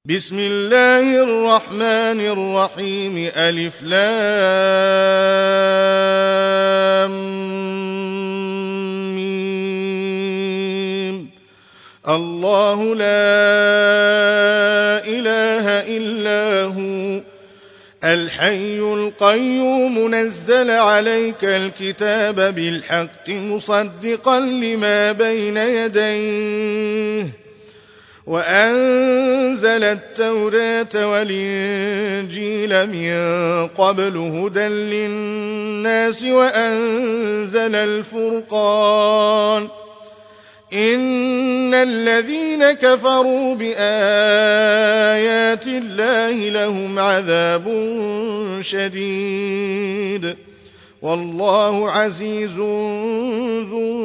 بسم الله الرحمن الرحيم ألف لام ميم. الله لا إله إلا هو الحي القيوم نزل عليك الكتاب بالحق مصدقا لما بين يديه وأنزل التوراة والإنجيل من قبل هدى للناس وأنزل الفرقان إن الذين كفروا بآيات الله لهم عذاب شديد والله عزيز ذو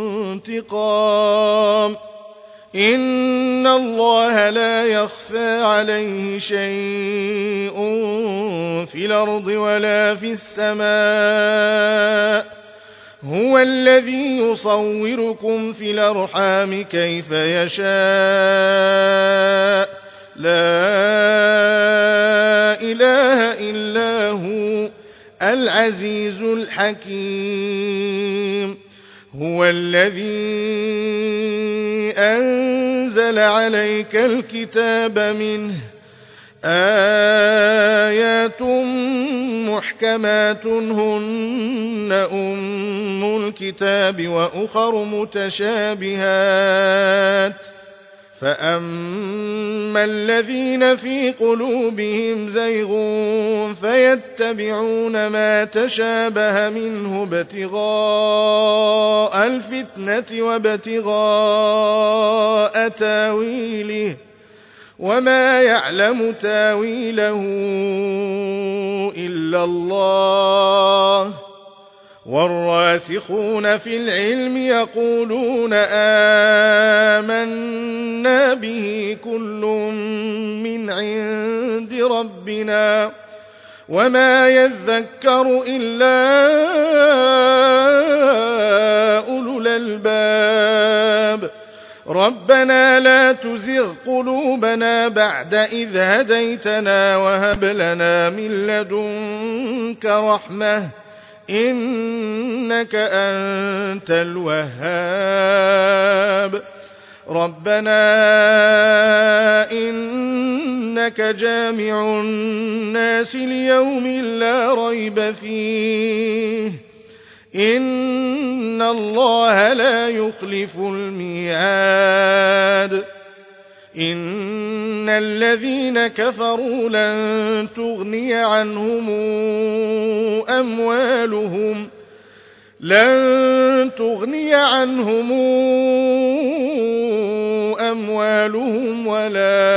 انتقام إن الله لا يخفى عليه شيء في الأرض ولا في السماء هو الذي يصوركم في الأرحام كيف يشاء لا إله إلا هو العزيز الحكيم هو الذي أنزل عليك الكتاب منه آيات محكمات هن أم الكتاب وأخر متشابهات فأما الذين في قلوبهم زيغ فيتبعون ما تشابه منه ابتغاء الفتنة وابتغاء تاويله وما يعلم تاويله إلا الله والراسخون في العلم يقولون آمنا به كل من عند ربنا وما يذكر إلا أولو الألباب ربنا لا تزغ قلوبنا بعد إذ هديتنا وهب لنا من لدنك رحمة إنك أنت الوهاب ربنا إنك جامع الناس ليوم لا ريب فيه إن الله لا يخلف الميعاد إن الذين كفروا لن تغني عنهم أموالهم ولا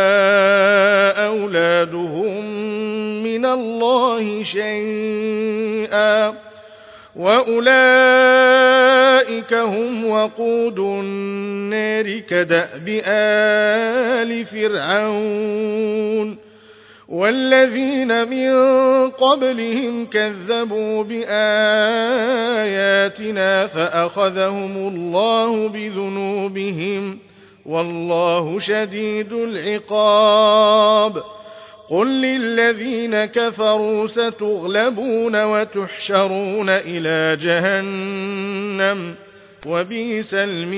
أولادهم من الله شيئا وأولئك هم وقود النار كدأب آل فرعون والذين من قبلهم كذبوا بآياتنا فأخذهم الله بذنوبهم والله شديد العقاب قل للذين كفروا ستغلبون وتحشرون إلى جهنم وبئس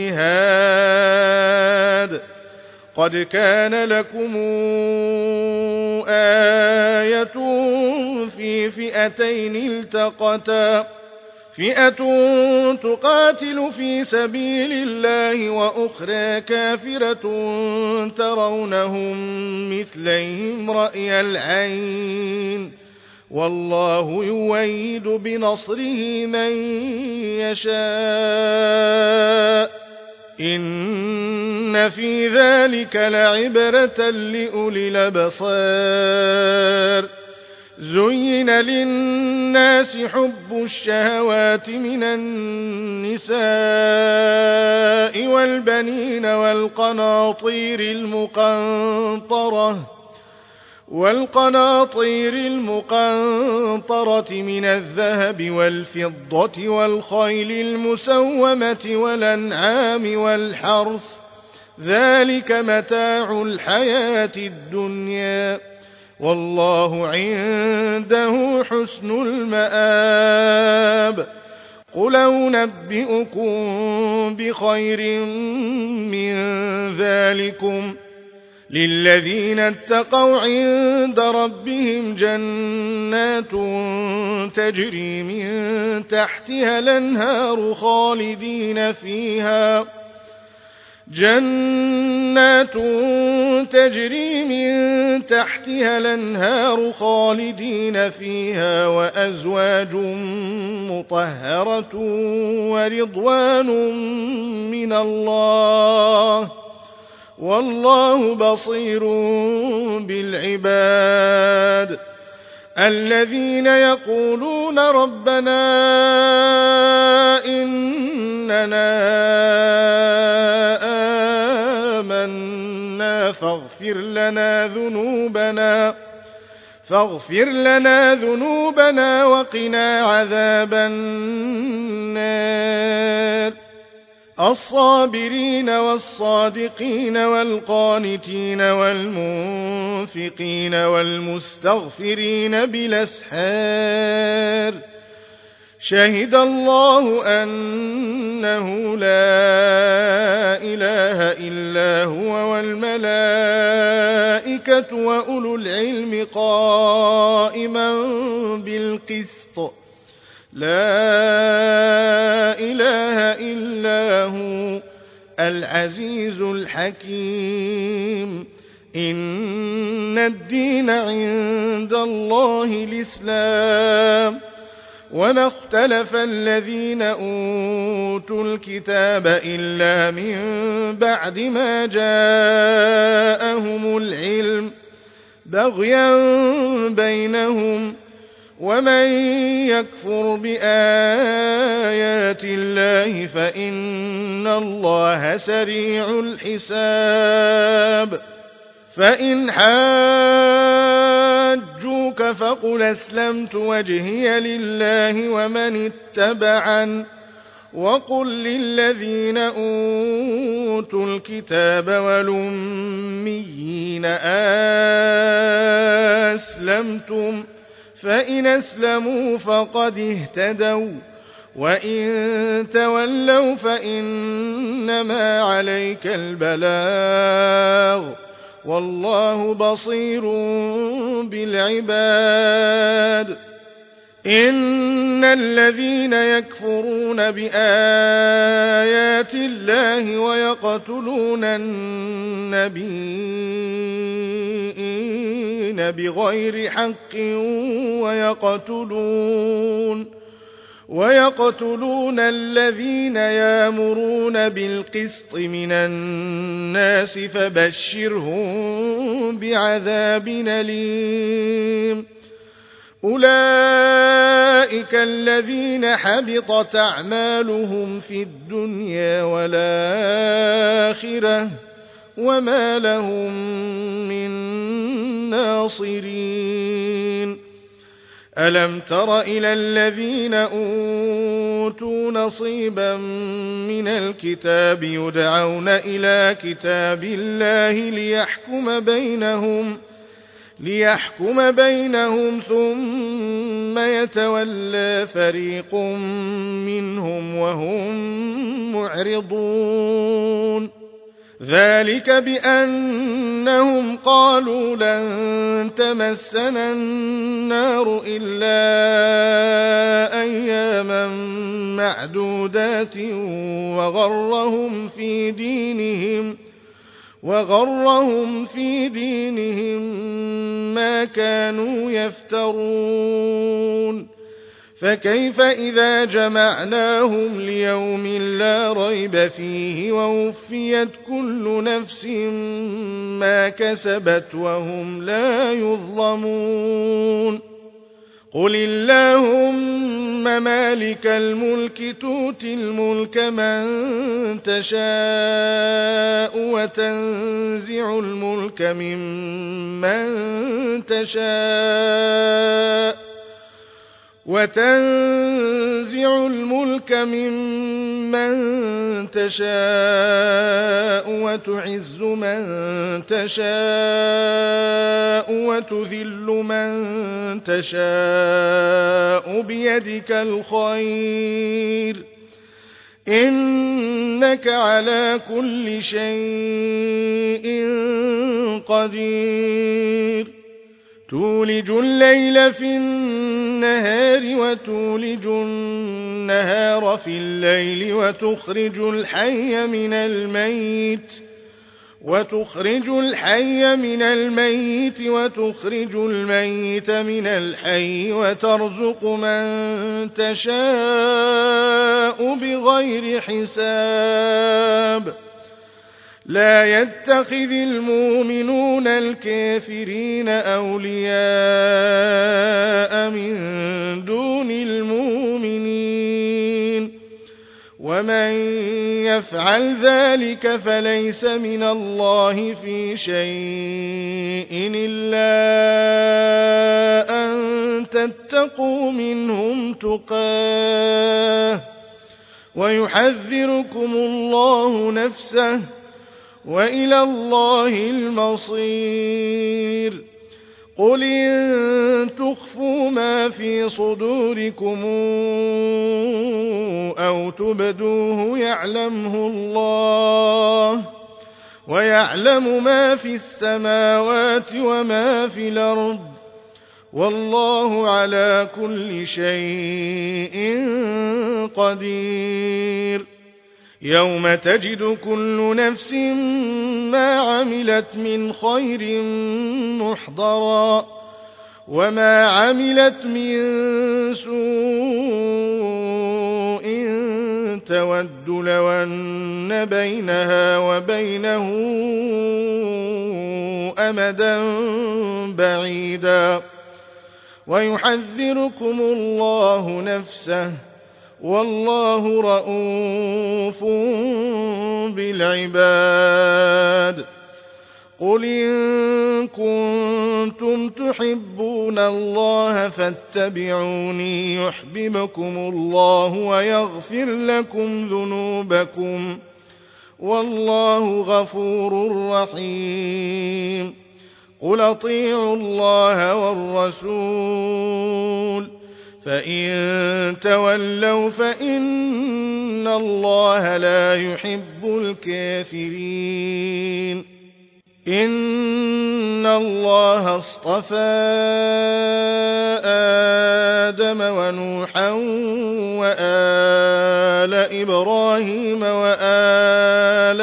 المهاد قد كان لكم آية في فئتين التقتا فئة تقاتل في سبيل الله وأخرى كافرة ترونهم مثليهم رأي العين والله يؤيد بنصره من يشاء إن في ذلك لعبرة لأولي الأبصار زين للناس حب الشهوات من النساء والبنين والقناطير المقنطرة من الذهب والفضة والخيل المسومة والأنعام والحرث ذلك متاع الحياة الدنيا والله عنده حسن المآب قل أنبئكم بخير من ذلكم للذين اتقوا عند ربهم جنات تجري من تحتها الأنهار خالدين فيها وأزواج مطهرة ورضوان من الله والله بصير بالعباد الذين يقولون ربنا إننا آمنا فاغفر لنا ذنوبنا وقنا عذاب النار الصابرين والصادقين والقانتين والمنفقين والمستغفرين بالأسحار شهد الله أنه لا إله إلا هو والملائكة وأولو العلم قائما بالقسط لا إله إلا هو العزيز الحكيم إن الدين عند الله الإسلام وما اختلف الذين أوتوا الكتاب إلا من بعد ما جاءهم العلم بغيا بينهم ومن يكفر بآيات الله فإن الله سريع الحساب فإن حاجوك فقل أسلمت وجهي لله ومن اتبعن وقل للذين أوتوا الكتاب والأميين أسلمتم فإن أسلموا فقد اهتدوا وإن تولوا فإنما عليك البلاغ والله بصير بالعباد إن الذين يكفرون بآيات الله ويقتلون النبيين بغير حق ويقتلون الذين يأمرون بالقسط من الناس فبشرهم بعذاب أليم أولئك الذين حبطت أعمالهم في الدنيا والآخرة وما لهم من ناصرين ألم تر إلى الذين أوتوا نصيبا من الكتاب يدعون إلى كتاب الله ليحكم بينهم ثم يتولى فريق منهم وهم معرضون ذلك بأنهم قالوا لن تمسنا النار إلا أياما معدودات وغرهم في دينهم ما كانوا يفترون فكيف إذا جمعناهم ليوم لا ريب فيه ووفيت كل نفس ما كسبت وهم لا يظلمون قل اللهم مالك الملك تؤتي الملك من تشاء وتنزع الملك ممن تشاء وتنزع الملك ممن تشاء وتعز من تشاء وتذل من تشاء بيدك الخير إنك على كل شيء قدير تولج الليل في النهار وتولج النهار في الليل وتخرج الحي من الميت وتخرج الميت من الحي وترزق من تشاء بغير حساب لا يتخذ المؤمنون الكافرين أولياء من دون المؤمنين ومن يفعل ذلك فليس من الله في شيء إلا أن تتقوا منهم تقاه ويحذركم الله نفسه وإلى الله المصير قل إن تخفوا ما في صدوركم أو تبدوه يعلمه الله ويعلم ما في السماوات وما في الأرض والله على كل شيء قدير يوم تجد كل نفس ما عملت من خير محضرا وما عملت من سوء تود لو أن بينها وبينه أمدا بعيدا ويحذركم الله نفسه والله رءوف بالعباد قل إن كنتم تحبون الله فاتبعوني يحببكم الله ويغفر لكم ذنوبكم والله غفور رحيم قل أطيعوا الله والرسول فإن تولوا فإن الله لا يحب الكافرين إن الله اصطفى آدم ونوحا وآل إبراهيم وآل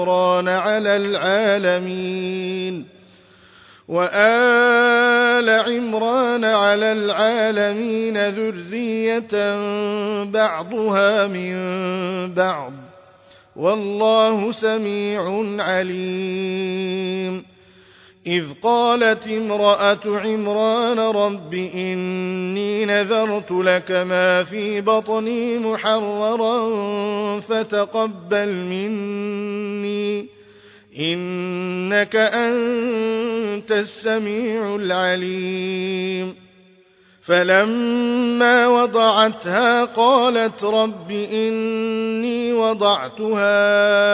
عمران على العالمين ذرية بعضها من بعض والله سميع عليم إذ قالت امرأة عمران رب إني نذرت لك ما في بطني محررا فتقبل مني إنك أنت السميع العليم فلما وضعتها قالت رب إني وضعتها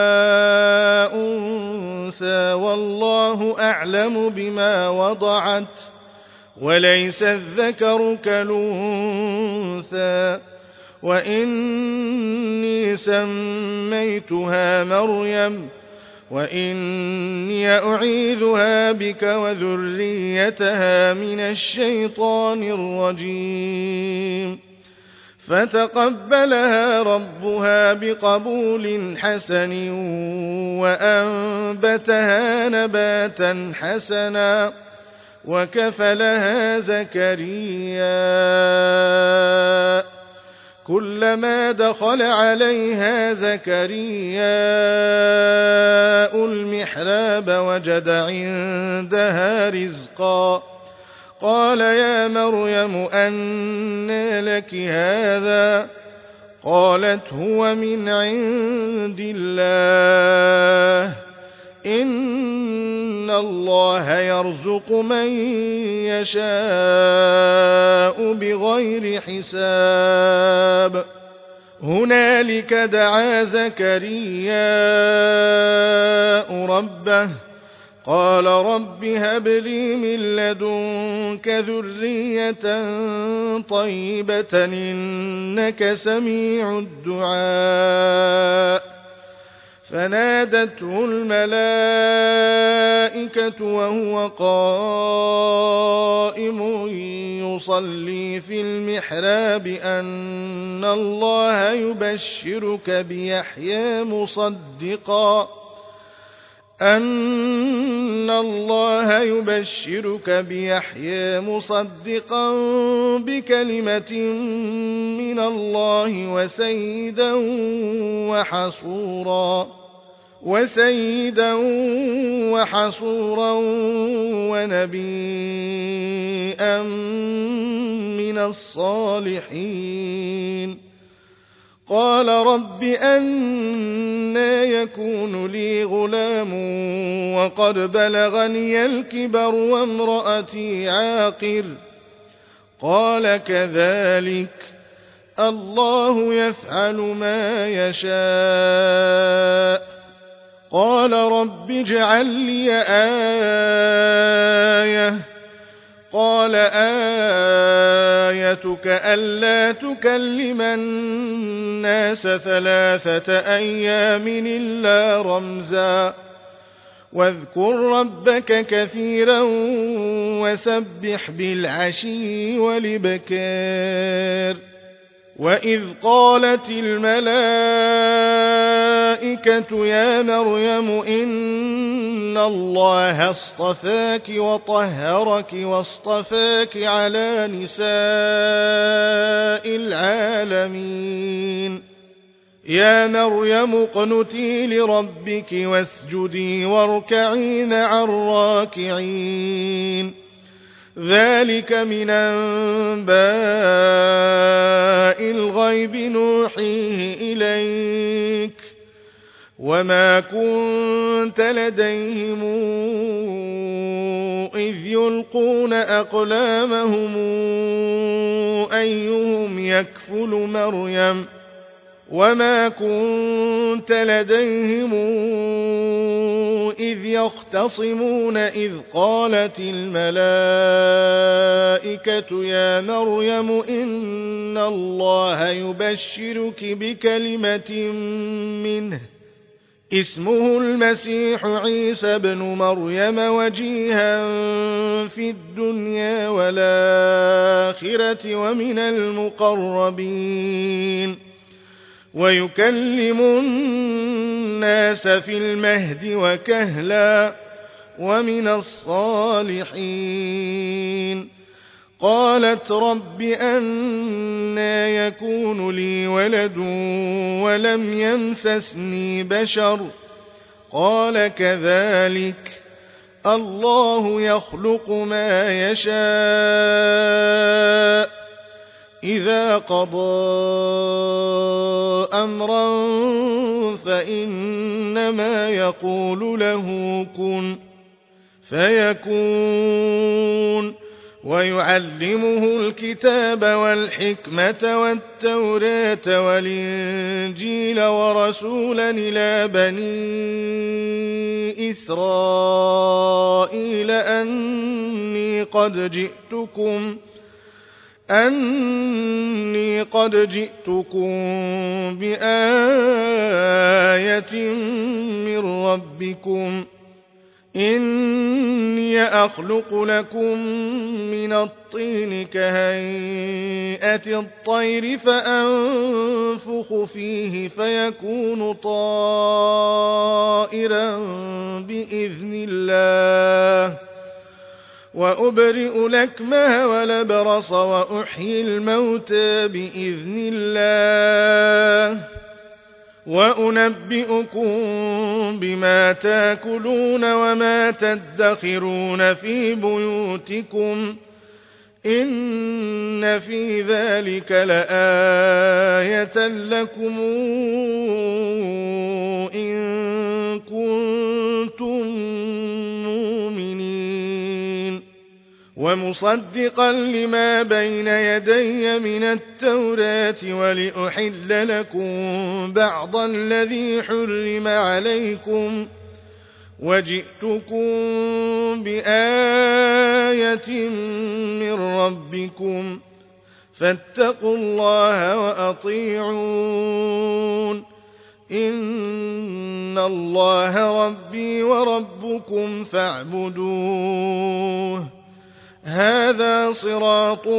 أنثى والله أعلم بما وضعت وليس الذكر كالأنثى وإني سميتها مريم وإني أعيذها بك وذريتها من الشيطان الرجيم فتقبلها ربها بقبول حسن وأنبتها نباتا حسنا وكفلها زكريا كلما دخل عليها زكرياء المحراب وجد عندها رزقا قال يا مريم أنى لك هذا قالت هو من عند الله إن الله يرزق من يشاء بغير حساب هنالك دعا زكرياء ربه قال رب هب لي من لدنك ذرية طيبة إنك سميع الدعاء فنادته الملائكة وهو قائم يصلي في المحراب أن الله يبشرك بيحيى مصدقا بكلمة من الله وسيدا وحصورا ونبيا من الصالحين قال رب أنى يكون لي غلام وقد بلغني الكبر وامرأتي عاقر قال كذلك الله يفعل ما يشاء قال رب اجعل لي آية قال آيتك ألا تكلم الناس 3 أيام إلا رمزا واذكر ربك كثيرا وسبح بالعشي والإبكار وإذ قالت الملائكة يا مريم إن الله اصطفاك وطهرك واصطفاك على نساء العالمين يا مريم اقنتي لربك واسجدي واركعي مع الراكعين ذلك من أنباء الغيب نوحيه إليك وما كنت لديهم إذ يلقون أقلامهم أيهم يكفل مريم وما كنت لديهم إذ يختصمون إذ قالت الملائكة يا مريم إن الله يبشرك بكلمة منه اسمه المسيح عيسى بن مريم وجيها في الدنيا والآخرة ومن المقربين ويكلم الناس في المهد وكهلا ومن الصالحين قالت رب أنى يكون لي ولد ولم يمسسني بشر قال كذلك الله يخلق ما يشاء إذا قضى أمرا فإنما يقول له كن فيكون ويعلمه الكتاب والحكمة والتوراة والإنجيل ورسولا إلى بني إسرائيل أني قد جئتكم بآية من ربكم إني أخلق لكم من الطين كهيئة الطير فأنفخ فيه فيكون طائرا بإذن الله وأبرئ الأكمه والأبرص وأحيي الموتى بإذن الله وأنبئكم بما تاكلون وما تدخرون في بيوتكم إن في ذلك لآية لكم إن كنتم مؤمنين ومصدقا لما بين يدي من التوراة ولأحل لكم بعض الذي حرم عليكم وجئتكم بآية من ربكم فاتقوا الله وأطيعون إن الله ربي وربكم فاعبدوه هذا صراط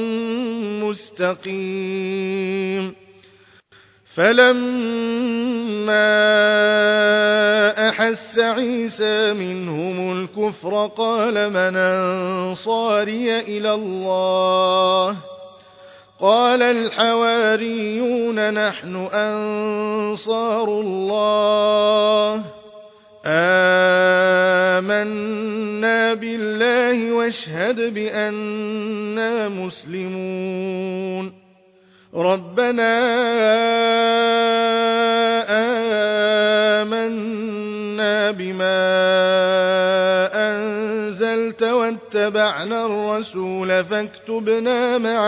مستقيم فلما أحس عيسى منهم الكفر قال من أنصاري إلى الله قال الحواريون نحن أنصار الله آمنا بالله واشهد بأننا مسلمون ربنا آمنا بما أنزلت واتبعنا الرسول فاكتبنا مع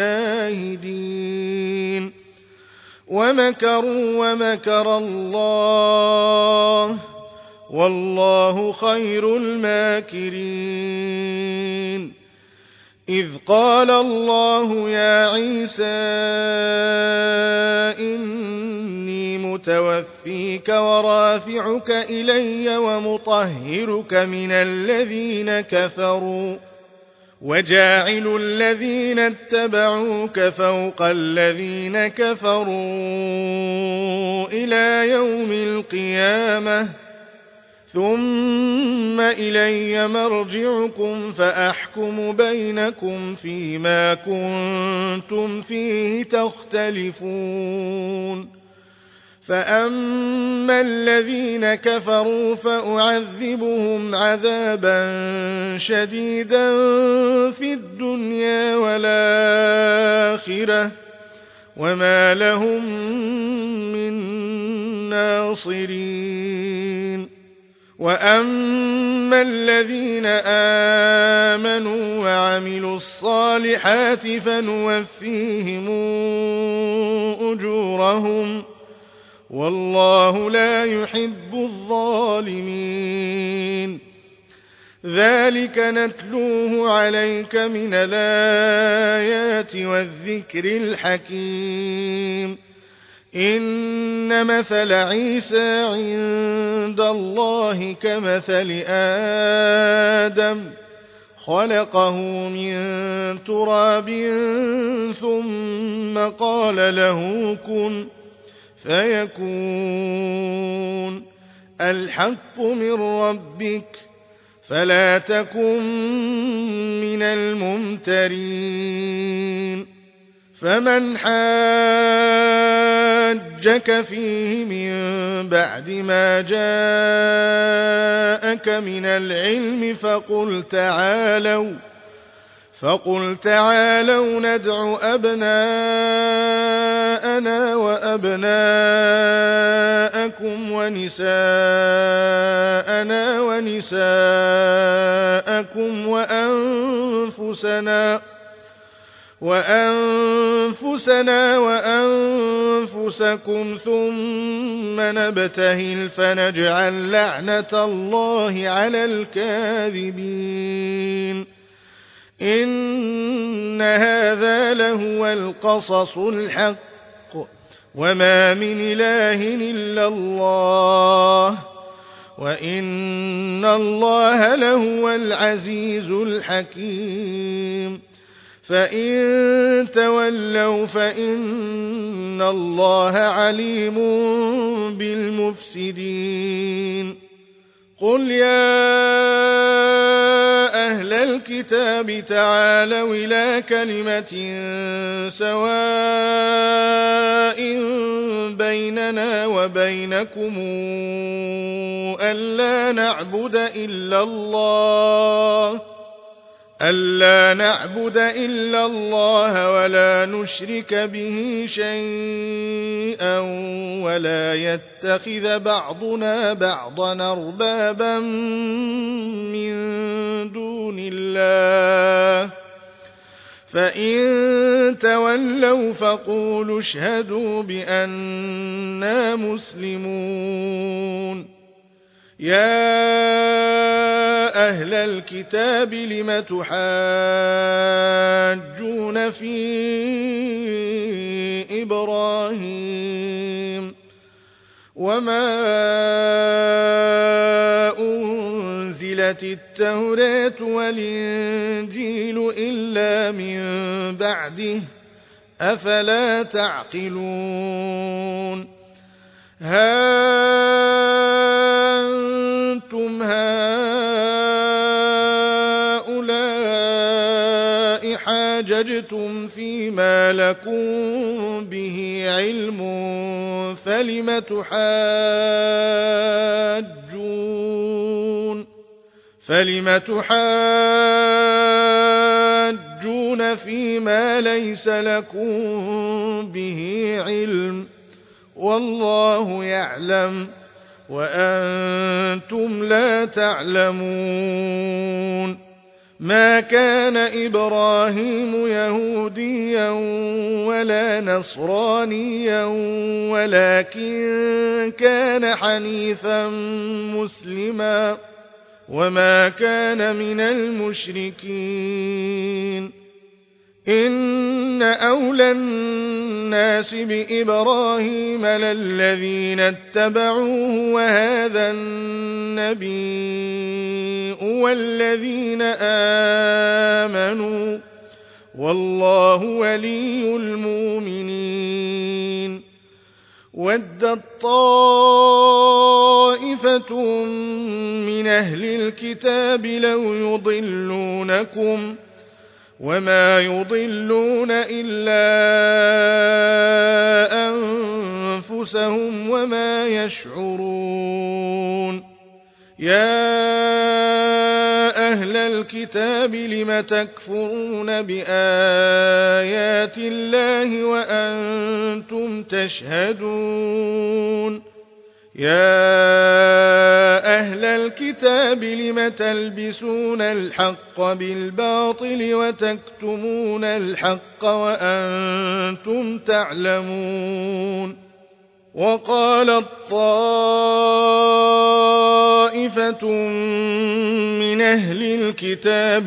الشاهدين ومكروا ومكر الله والله خير الماكرين إذ قال الله يا عيسى إني متوفيك ورافعك إلي ومطهرك من الذين كفروا وجاعل الذين اتبعوك فوق الذين كفروا إلى يوم القيامة ثم إلي مرجعكم فأحكم بينكم فيما كنتم فيه تختلفون فأما الذين كفروا فأعذبهم عذابا شديدا في الدنيا والآخرة وما لهم من ناصرين وأما الذين آمنوا وعملوا الصالحات فنوفيهم أجورهم والله لا يحب الظالمين ذلك نتلوه عليك من الآيات والذكر الحكيم إن مثل عيسى عند الله كمثل آدم خلقه من تراب ثم قال له كن فيكون الحق من ربك فلا تكن من الممترين فمن حاجك فيه من بعد ما جاءك من العلم فقل تعالوا ندع أبناءنا وأبناءكم ونساءنا ونساءكم وأنفسنا وأنفسكم ثم نبتهل فنجعل لعنة الله على الكاذبين إن هذا لهو القصص الحق وما من إله إلا الله وإن الله لهو العزيز الحكيم فإن تولوا فإن الله عليم بالمفسدين قل يا أهل الكتاب تعالوا إلى كلمة سواء بيننا وبينكم ألا ألا نعبد إلا الله ولا نشرك به شيئا ولا يتخذ بعضنا بعضا أربابا من دون الله فإن تولوا فقولوا اشهدوا بأننا مسلمون يا أهل الكتاب لم تحاجون في إبراهيم وما أنزلت التوراة والإنجيل إلا من بعده أفلا تعقلون أنتم هؤلاء حاججتم فيما لكم به علم فلم تحاجون فيما ليس لكم به علم والله يعلم وأنتم لا تعلمون ما كان إبراهيم يهوديا ولا نصرانيا ولكن كان حنيفا مسلما وما كان من المشركين إن أولى الناس بإبراهيم للذين اتبعوه وهذا النبي والذين آمنوا والله ولي المؤمنين ودت طائفة من أهل الكتاب لو يضلونكم وما يضلون إلا أنفسهم وما يشعرون يا أهل الكتاب لم تكفرون بآيات الله وأنتم تشهدون يا أهل الكتاب لم تلبسون الحق بالباطل وتكتمون الحق وأنتم تعلمون وقالت طائفة من أهل الكتاب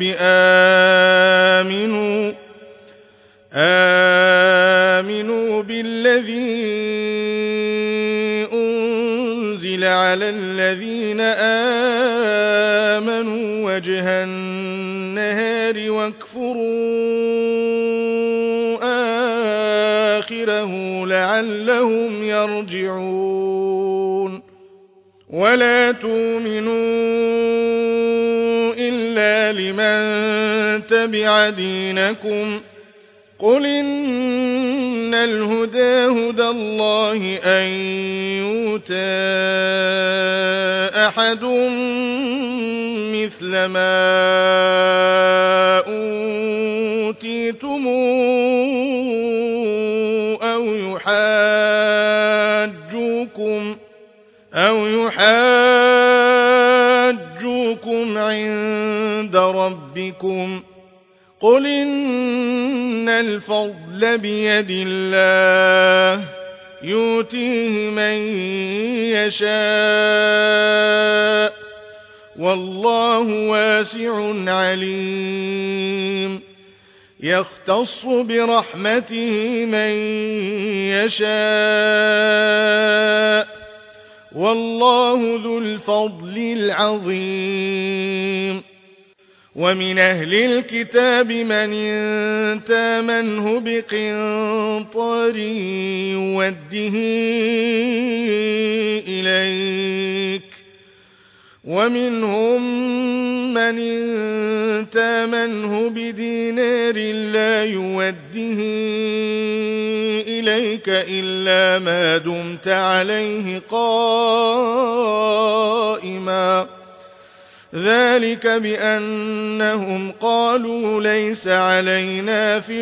آمنوا بالذي أنزل على الذين آمنوا وجه النهار واكفروا آخره لعلهم يرجعون ولا تؤمنوا إلا لمن تبع دينكم قل إن الهدى هدى الله أن يؤتى أحد مثل ما أوتيتم أو يحاجوكم عند ربكم قل إن الفضل بيد الله يؤتيه من يشاء والله واسع عليم يختص برحمته من يشاء والله ذو الفضل العظيم ومن أهل الكتاب من إن تامنه بقنطار يوده إليك ومنهم من إن تامنه بدينار لا يوده إليك إلا ما دمت عليه قائما ذلك بأنهم قالوا ليس علينا في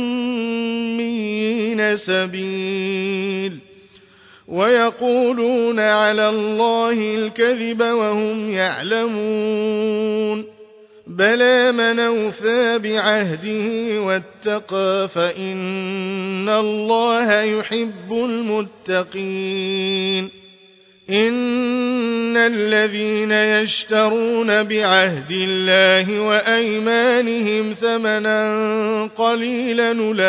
الأميين سبيل ويقولون على الله الكذب وهم يعلمون بلى من أوفى بعهده واتقى فإن الله يحب المتقين إن الذين يشترون بعهد الله وأيمانهم ثمنا قليلا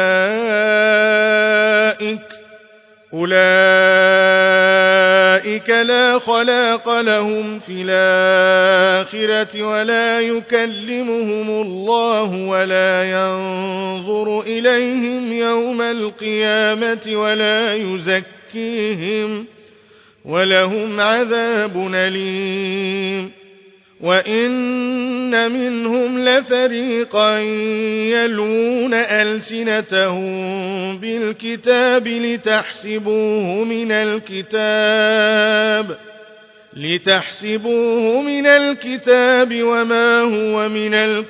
أولئك لا خلاق لهم في الآخرة ولا يكلمهم الله ولا ينظر إليهم يوم القيامة ولا يزكيهم ولهم عذاب أليم وإن منهم لفريقا يلوون ألسنتهم بالكتاب لتحسبوه من الكتاب وما هو من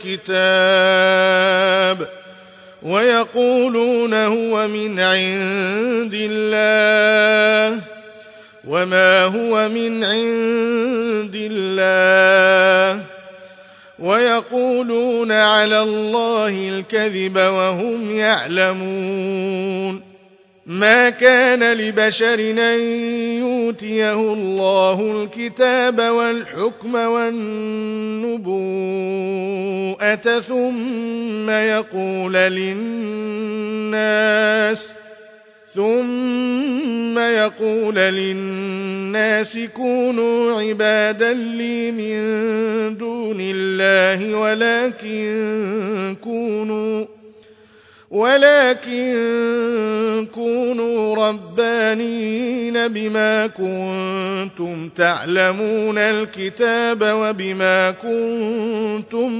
الكتاب ويقولون هو من عند الله وما هو من عند الله ويقولون على الله الكذب وهم يعلمون ما كان لبشر أن يؤتيه الله الكتاب والحكم والنبوءة ثم يقول للناس كونوا عبادا لي من دون الله ولكن كونوا ربانيين بما كنتم تعلمون الكتاب وبما كنتم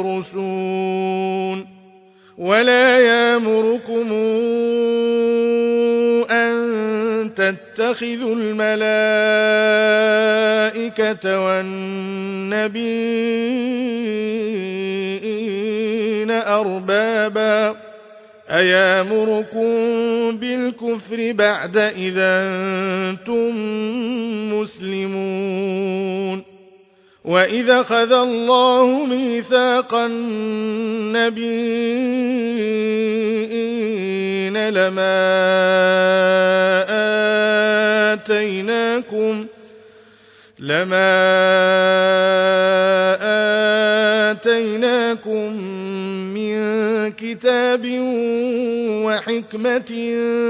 تدرسون ولا يأمركم أن تتخذوا الملائكة والنبيين أربابا أيامركم بالكفر بعد إذا أنتم مسلمون وإذا أخذ الله ميثاق النبيين لما آتيناكم من كتاب وحكمة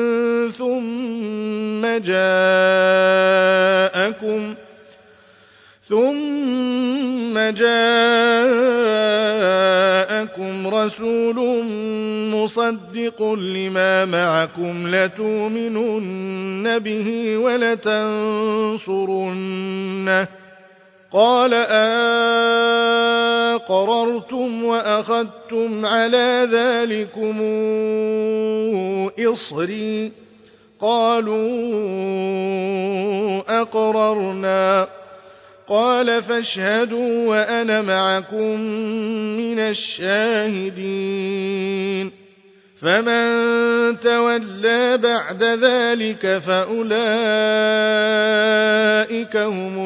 ثم جاءكم رسول مصدق لما معكم لتؤمنن به ولتنصرنه قال أقررتم وأخذتم على ذلكم إصري قالوا أقررنا قال فاشهدوا وأنا معكم من الشاهدين فمن تولى بعد ذلك فأولئك هم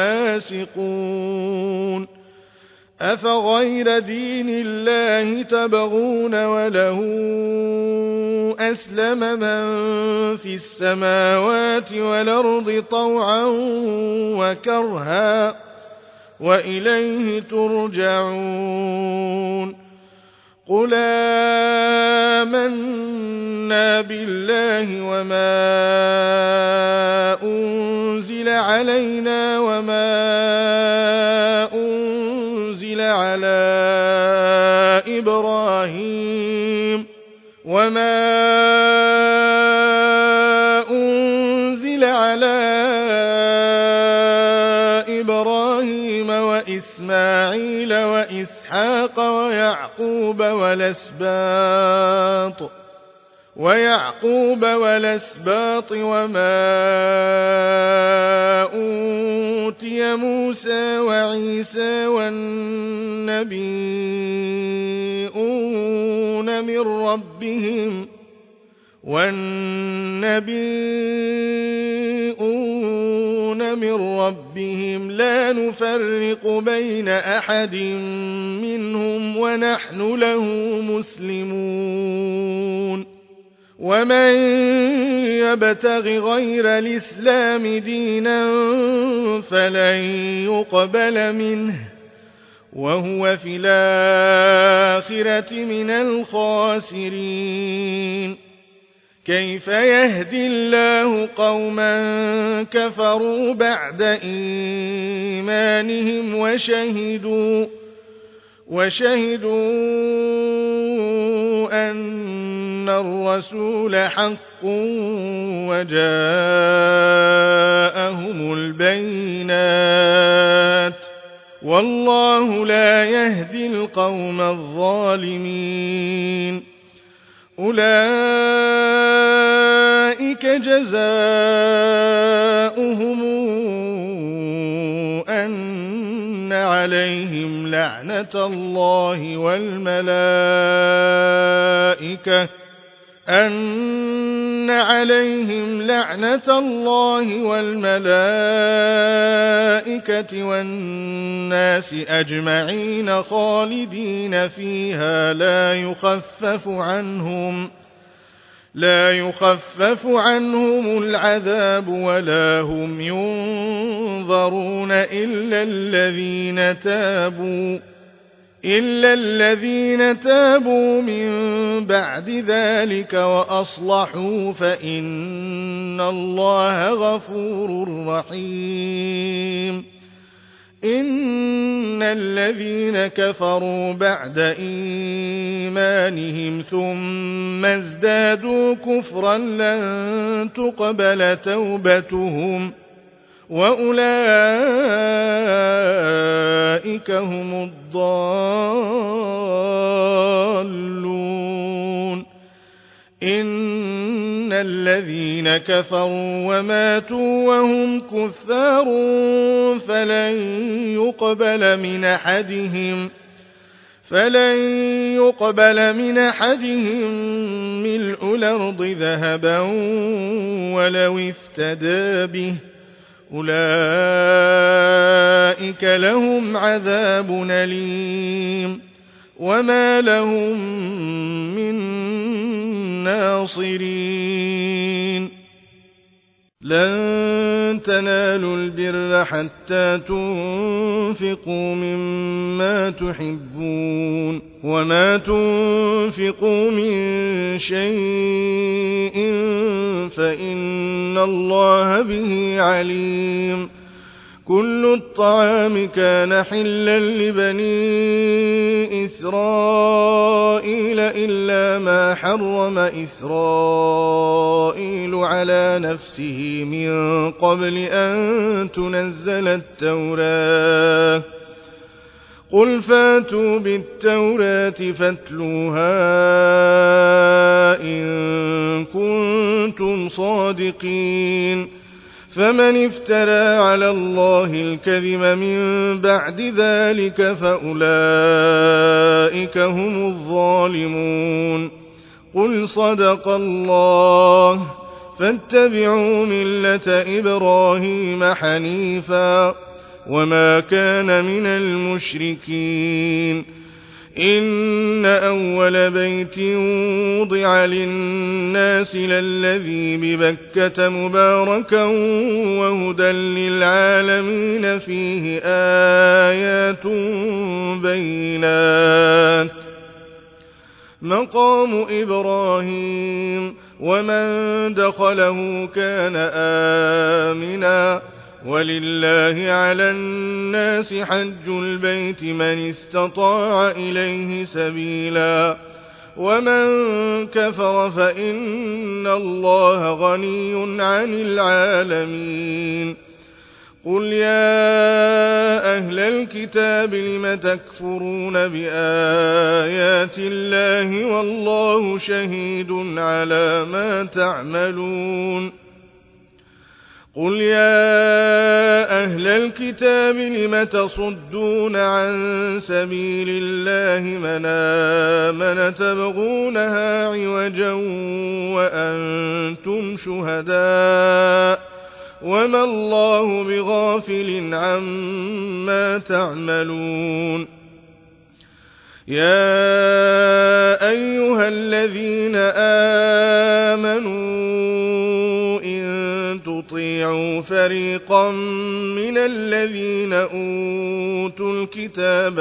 الفاسقون أفغير دين الله تبغون وله أسلم من في السماوات والأرض طوعا وكرها وإليه ترجعون قل آمنا بالله وما أنزل علينا وما أنزل على إبراهيم وإسماعيل وإسحاق ويعقوب والأسباط ويعقوب والأسباط وما أوتي موسى وعيسى والنبيون من ربهم لا نفرق بين أحد منهم ونحن له مسلمون ومن يبتغ غير الإسلام دينا فلن يقبل منه وهو في الآخرة من الخاسرين كيف يهدي الله قوما كفروا بعد إيمانهم وشهدوا أن الرسول حق وجاءهم البينات والله لا يهدي القوم الظالمين أولئك جزاؤهم أن عليهم لعنة الله والملائكة والناس أجمعين خالدين فيها لا يخفف عنهم العذاب ولا هم ينظرون إلا الذين تابوا من بعد ذلك وأصلحوا فإن الله غفور رحيم إن الذين كفروا بعد إيمانهم ثم ازدادوا كفرا لن تقبل توبتهم وأولئك هم الضالون إن الذين كفروا وماتوا وهم كفار فلن يقبل من أحدهم ملء الأرض ذهبا ولو افتدى به أولئك لهم عذاب أليم وما لهم من ناصرين لن تنالوا البر حتى تنفقوا مما تحبون وما تنفقوا من شيء فإن الله به عليم كل الطعام كان حلا لبني إسرائيل إلا ما حرم إسرائيل على نفسه من قبل أن تنزل التوراة قل فاتوا بالتوراة فاتلوها إن كنتم صادقين فمن افترى على الله الكذب من بعد ذلك فأولئك هم الظالمون قل صدق الله فاتبعوا ملة إبراهيم حنيفا وما كان من المشركين إن أول بيت وضع للناس للذي ببكة مباركا وهدى للعالمين فيه آيات بينات مقام إبراهيم ومن دخله كان آمنا ولله على الناس حج البيت من استطاع إليه سبيلا ومن كفر فإن الله غني عن العالمين قل يا أهل الكتاب لم تكفرون بآيات الله والله شهيد على ما تعملون قل يا أهل الكتاب لم تصدون عن سبيل الله من آمن تبغونها عوجا وأنتم شهداء وما الله بغافل عما تعملون يا أيها الذين آمنوا إن تطيعوا فريقا من الذين أوتوا الكتاب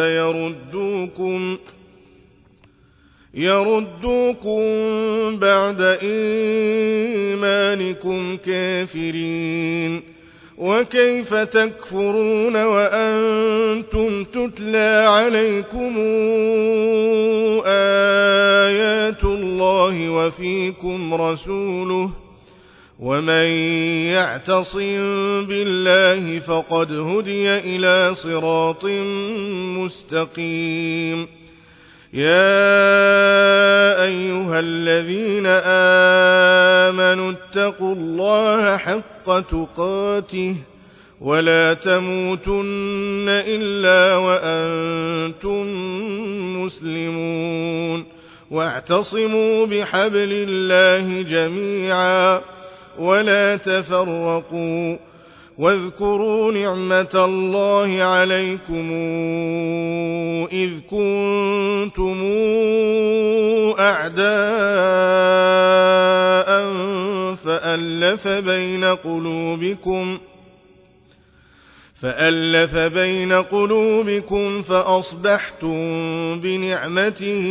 يردوكم بعد إيمانكم كافرين وكيف تكفرون وأنتم تتلى عليكم آيات الله وفيكم رسوله ومن يعتصم بالله فقد هدي إلى صراط مستقيم يا أيها الذين آمنوا اتقوا الله حق تقاته ولا تموتن إلا وأنتم مسلمون واعتصموا بحبل الله جميعا ولا تفرقوا واذكروا نعمة الله عليكم إذ كنتم أعداء فألف بين قلوبكم فأصبحتم بنعمته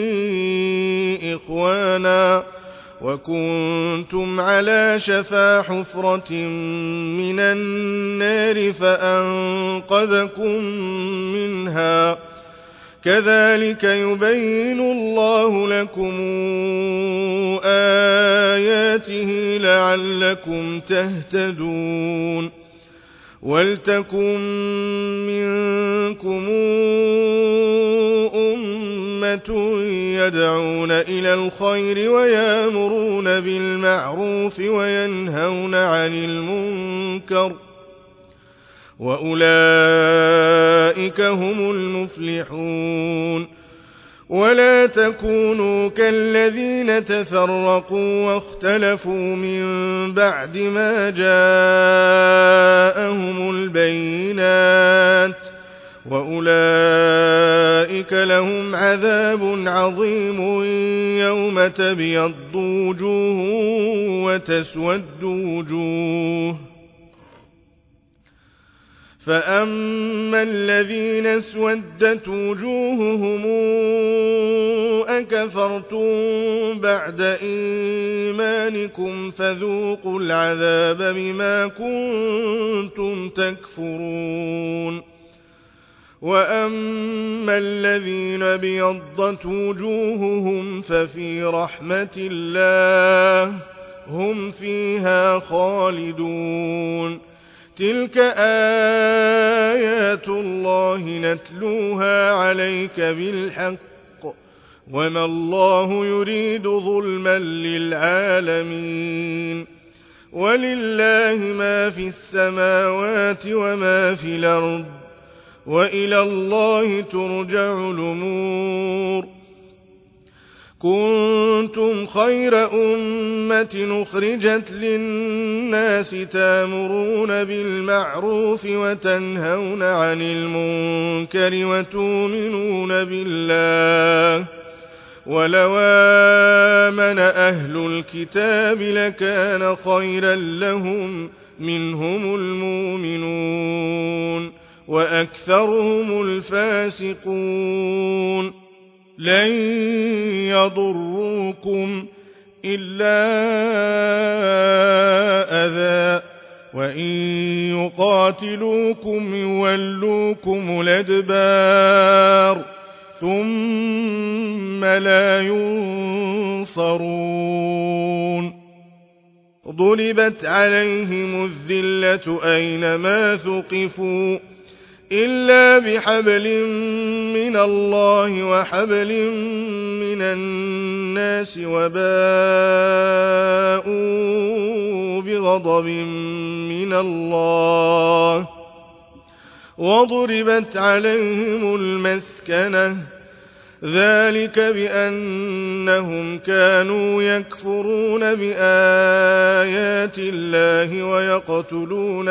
إخوانا وكنتم على شفا حفرة من النار فأنقذكم منها كذلك يبين الله لكم آياته لعلكم تهتدون ولتكن منكم أمة يدعون إلى الخير ويأمرون بالمعروف وينهون عن المنكر وأولئك هم المفلحون ولا تكونوا كالذين تفرقوا واختلفوا من بعد ما جاءهم البينات وأولئك لهم عذاب عظيم يوم تبيض وجوه وتسود وجوه فأما الذين اسودت وجوههم أكفرتم بعد إيمانكم فذوقوا العذاب بما كنتم تكفرون وأما الذين ابيضت وجوههم ففي رحمة الله هم فيها خالدون تلك آيات الله نتلوها عليك بالحق وما الله يريد ظلما للعالمين ولله ما في السماوات وما في الأرض وإلى الله ترجع الأمور كنتم خير أمة أخرجت للناس تأمرون بالمعروف وتنهون عن المنكر وتؤمنون بالله ولو آمن أهل الكتاب لكان خيرا لهم منهم المؤمنون وأكثرهم الفاسقون لن يضروكم إلا أذى وإن يقاتلوكم يولوكم الأدبار ثم لا ينصرون ضربت عليهم الذلة أينما ثقفوا إلا بحبل من الله وحبل من الناس وباءوا بغضب من الله وضربت عليهم المسكنة ذلك بأنهم كانوا يكفرون بآيات الله ويقتلون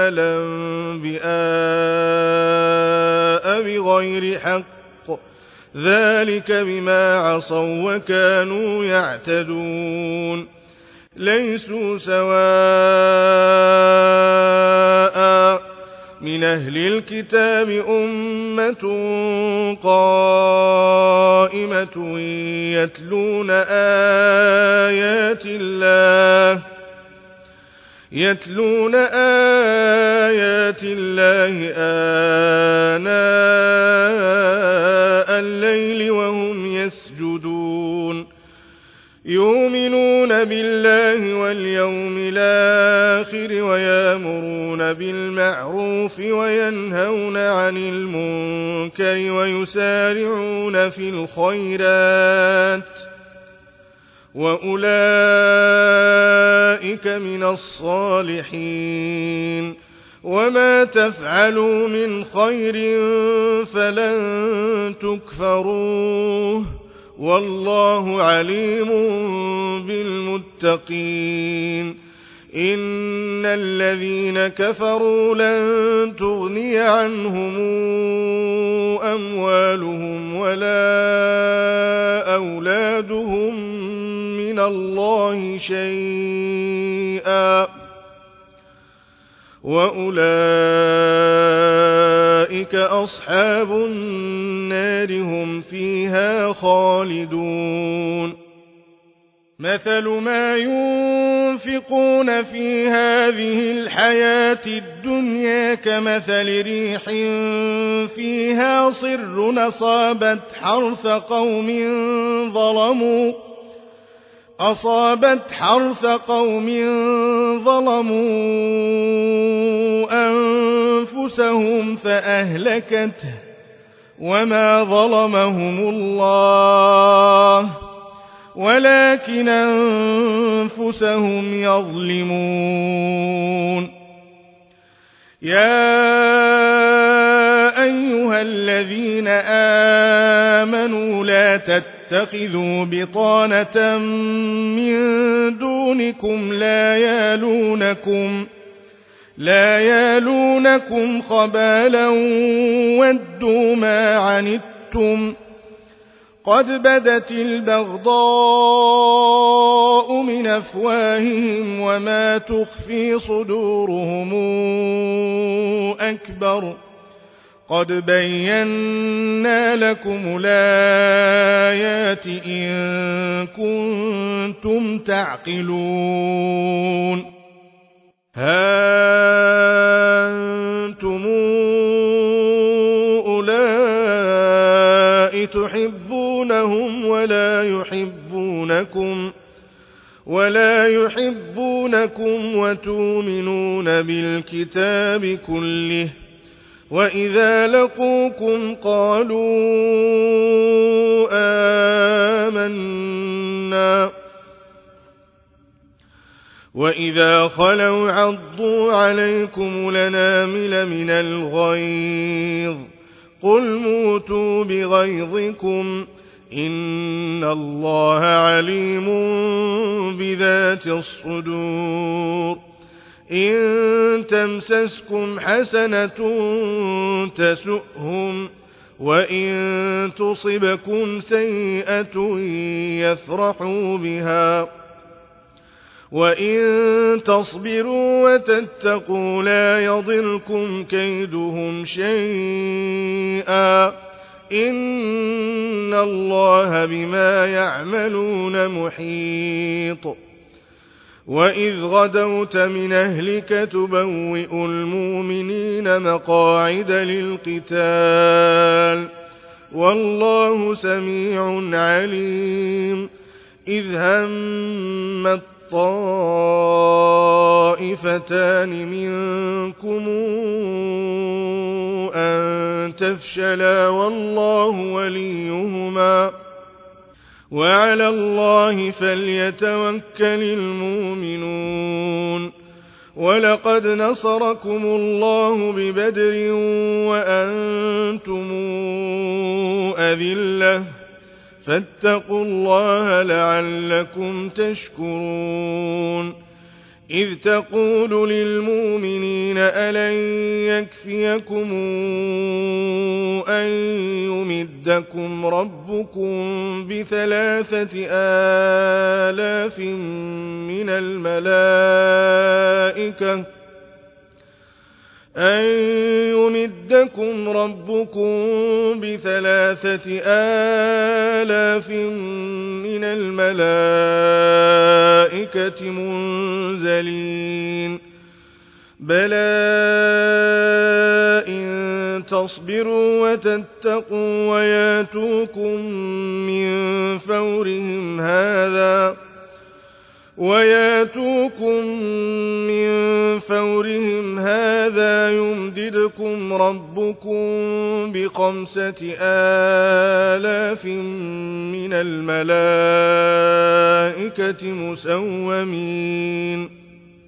الأنبياء بغير حق ذلك بما عصوا وكانوا يعتدون ليسوا سواء من أهل الكتاب أمة قائمة يتلون آيات الله آناء الليل وهم يسجدون يؤمنون بالله واليوم الآخر ويأمرون بالمعروف وينهون عن المنكر ويسارعون في الخيرات وأولئك من الصالحين وما تفعلوا من خير فلن تكفروه والله عليم بالمتقين إن الذين كفروا لن تغني عنهم أموالهم ولا أولادهم من الله شيئا وأولئك أصحاب النار هم فيها خالدون مثل ما ينفقون في هذه الحياة الدنيا كمثل ريح فيها صر أصابت حرث قوم ظلموا أنفسهم فأهلكته وما ظلمهم الله ولكن أنفسهم يظلمون يا أيها الذين آمنوا لا تتخذوا بطانة من دونكم لا يالونكم خبالا ودوا ما عنتم قد بدت البغضاء من أفواههم وما تخفي صدورهم أكبر قد بينا لكم الآيات إن كنتم تعقلون ها أنتم أولئك تحبونهم ولا يحبونكم وتؤمنون بالكتاب كله وإذا لقوكم قالوا آمنا وإذا خلوا عضوا عليكم الأنامل من الغيظ قل موتوا بغيظكم إن الله عليم بذات الصدور إن تمسسكم حسنة تسؤهم وإن تصبكم سيئة يفرحوا بها وإن تصبروا وتتقوا لا يضركم كيدهم شيئا إن الله بما يعملون محيط وإذ غدوت من أهلك تبوئ المؤمنين مقاعد للقتال والله سميع عليم إذ همت الطائفتان منكم أن تفشلا والله وليهما وعلى الله فليتوكل المؤمنون ولقد نصركم الله ببدر وأنتم أذلة فاتقوا الله لعلكم تشكرون إذ تقول للمؤمنين ألن يكفيكم أن يمدكم ربكم ب3,000 من الملائكة منزلين بلى إن تصبروا وتتقوا وياتوكم من فورهم هذا يمددكم ربكم ب5,000 من الملائكة مسومين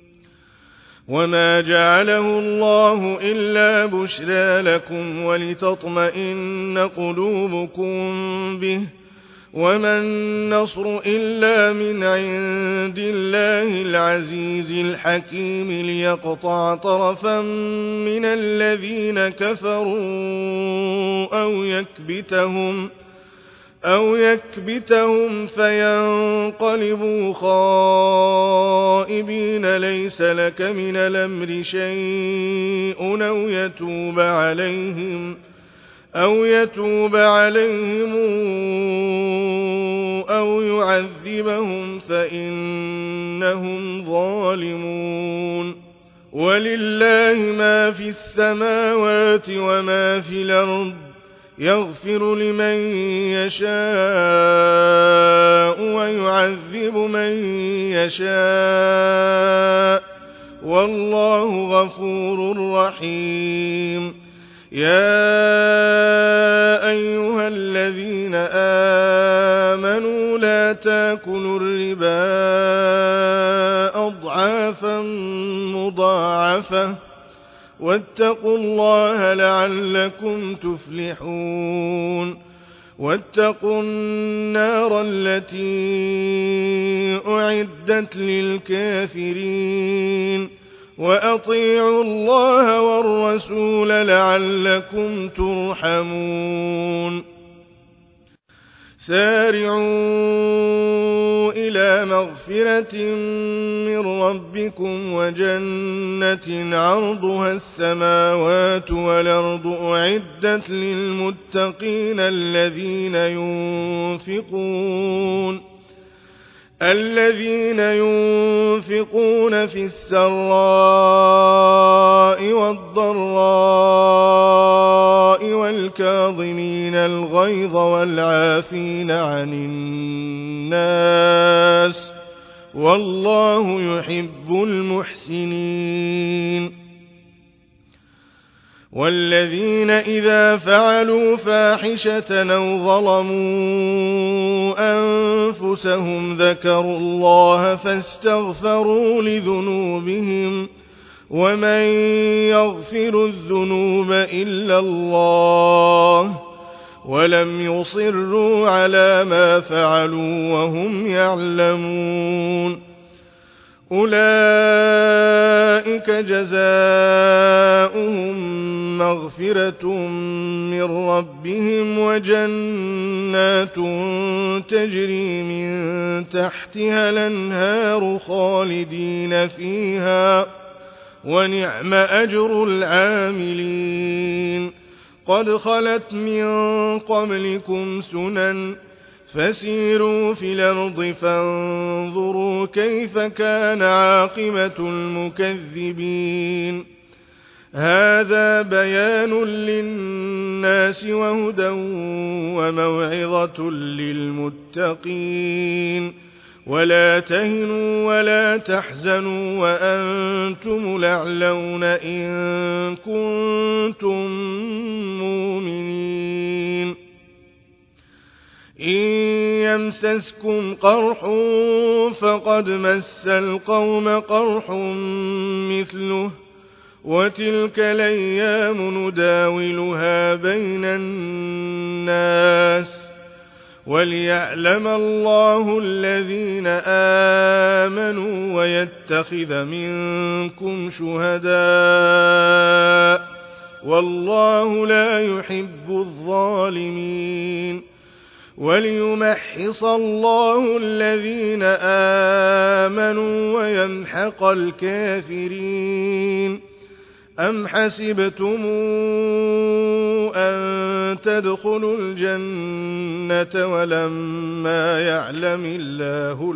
وما جعله الله إلا بشرى لكم ولتطمئن قلوبكم به وما النصر إلا من عند الله العزيز الحكيم ليقطع طرفا من الذين كفروا أو يكبتهم فينقلبوا خائبين ليس لك من الأمر شيء أو يتوب عليهم أو يعذبهم فإنهم ظالمون ولله ما في السماوات وما في الأرض يغفر لمن يشاء ويعذب من يشاء والله غفور رحيم يا أيها الذين آمنوا لا تاكلوا الربا أضعافا مضاعفة واتقوا الله لعلكم تفلحون واتقوا النار التي أعدت للكافرين وأطيعوا الله والرسول لعلكم ترحمون سارعوا إلى مغفرة من ربكم وجنة عرضها السماوات والأرض أعدت للمتقين الذين ينفقون في السراء والضراء والكاظمين الغيظ والعافين عن الناس والله يحب المحسنين والذين إذا فعلوا فاحشة أو ظلموا أنفسهم ذكروا الله فاستغفروا لذنوبهم ومن يغفر الذنوب إلا الله ولم يصروا على ما فعلوا وهم يعلمون أولئك جزاؤهم مغفرة من ربهم وجنات تجري من تحتها الأنهار خالدين فيها ونعم أجر العاملين قد خلت من قبلكم سنن فسيروا في الأرض فانظروا كيف كان عاقبة المكذبين هذا بيان للناس وهدى وموعظة للمتقين ولا تهنوا ولا تحزنوا وأنتم الأعلون إن كنتم مؤمنين إن يمسسكم قرح فقد مس القوم قرح مثله وتلك الأيام نداولها بين الناس وليعلم الله الذين آمنوا ويتخذ منكم شهداء والله لا يحب الظالمين وليمحص الله الذين آمنوا ويمحق الكافرين أم حسبتم أن تدخلوا الجنة ولما يعلم الله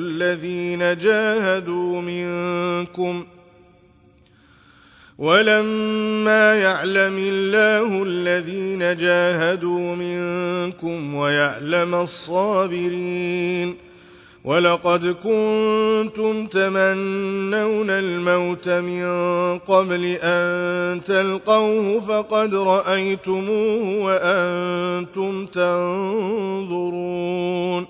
الذين جاهدوا منكم ويعلم الصابرين ولقد كنتم تمنون الموت من قبل أن تلقوه فقد رأيتموه وأنتم تنظرون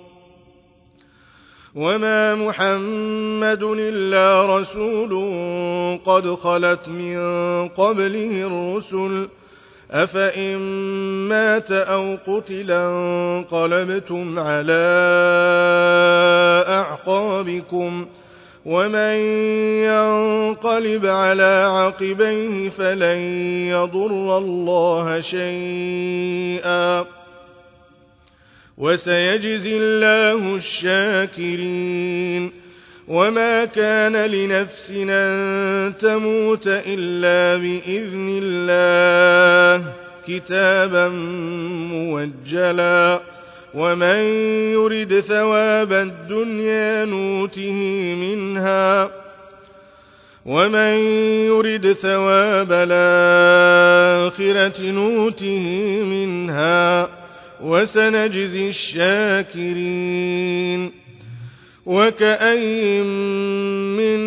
وما محمد إلا رسول قد خلت من قبله الرسل أفإن مات أو قتل انقلبتم على أعقابكم ومن ينقلب على عقبيه فلن يضر الله شيئا وسيجزي الله الشاكرين وما كان لنفس أن تموت إلا بإذن الله كتابا موجلا ومن يرد ثواب الدنيا نوته منها ومن يرد ثواب الآخرة نوته منها وسنجزي الشاكرين وكأين من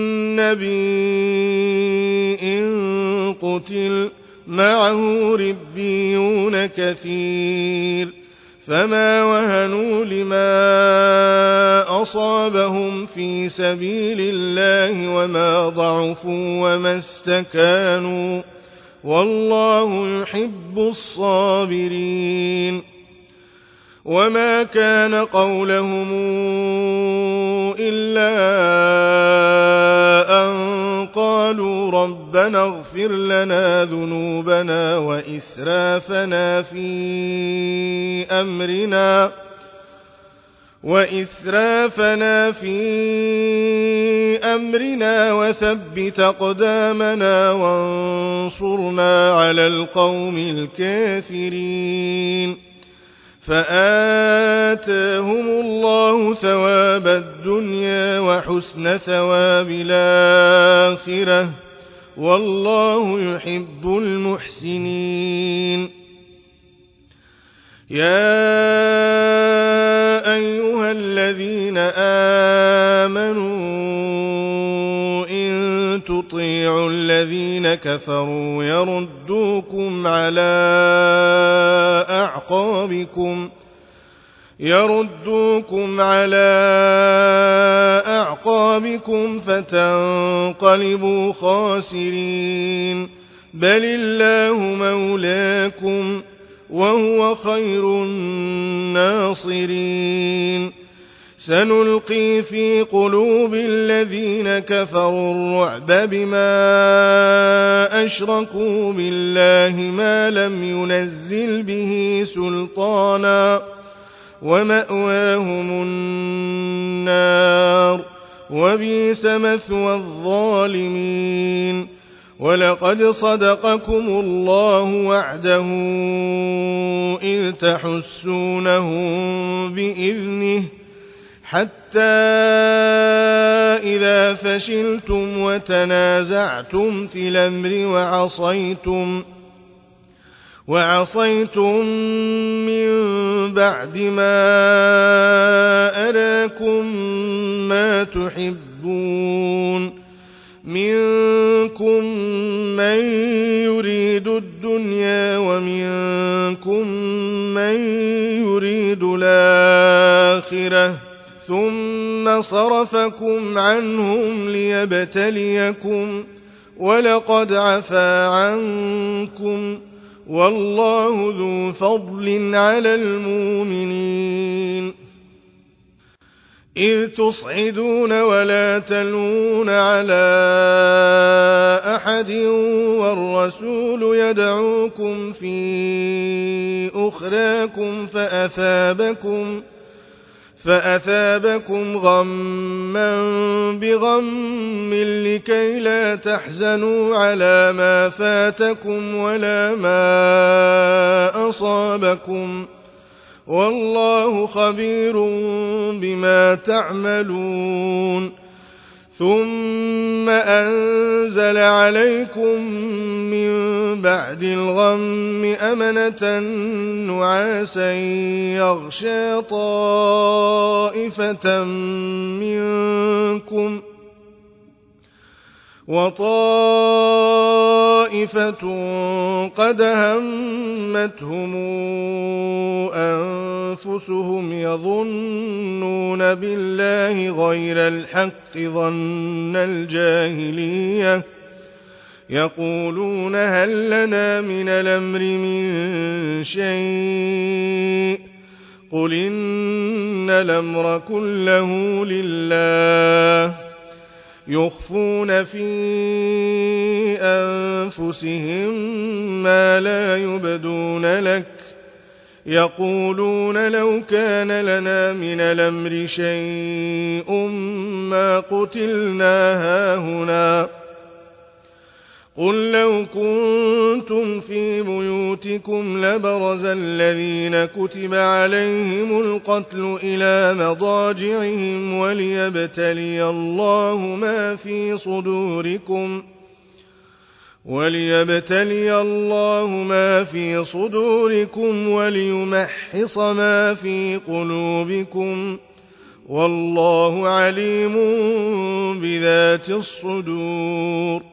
نبي قتل معه ربيون كثير فما وهنوا لما أصابهم في سبيل الله وما ضعفوا وما استكانوا والله يحب الصابرين وما كان قولهم إلا أن قالوا ربنا اغفر لنا ذنوبنا وإسرافنا في أمرنا وثبت أقدامنا وانصرنا على القوم الكافرين فآتاهم الله ثواب الدنيا وحسن ثواب الآخرة والله يحب المحسنين يا أيها الذين آمنوا إن تطيعوا الذين كفروا يردوكم على أعقابكم فتنقلبوا خاسرين بل الله مولاكم وهو خير الناصرين سنلقي في قلوب الذين كفروا الرعب بما أشركوا بالله ما لم ينزل به سلطانا ومأواهم النار وبئس مثوى الظالمين ولقد صدقكم الله وعده إذ تحسونهم بإذنه حتى إذا فشلتم وتنازعتم في الأمر وعصيتم من بعد ما أراكم ما تحبون منكم من يريد الدنيا ومنكم من يريد الآخرة ثم صرفكم عنهم ليبتليكم ولقد عفا عنكم والله ذو فضل على المؤمنين إذ تصعدون ولا تلون على أحد والرسول يدعوكم في أخراكم فأثابكم غما بغم لكي لا تحزنوا على ما فاتكم ولا ما أصابكم والله خبير بما تعملون ثم أنزل عليكم من بعد الغم أمنة نعاسا يغشى طائفة منكم وطائفة قد همتهم أنفسهم يظنون بالله غير الحق ظن الجاهلية يقولون هل لنا من الأمر من شيء قل إن الأمر كله لله يخفون في أنفسهم ما لا يبدون لك يقولون لو كان لنا من الأمر شيء ما قتلنا هاهنا قل لو كنتم في بيوتكم لبرز الذين كتب عليهم القتل إلى مضاجعهم وليبتلي الله ما في صدوركم وليمحص ما في قلوبكم والله عليم بذات الصدور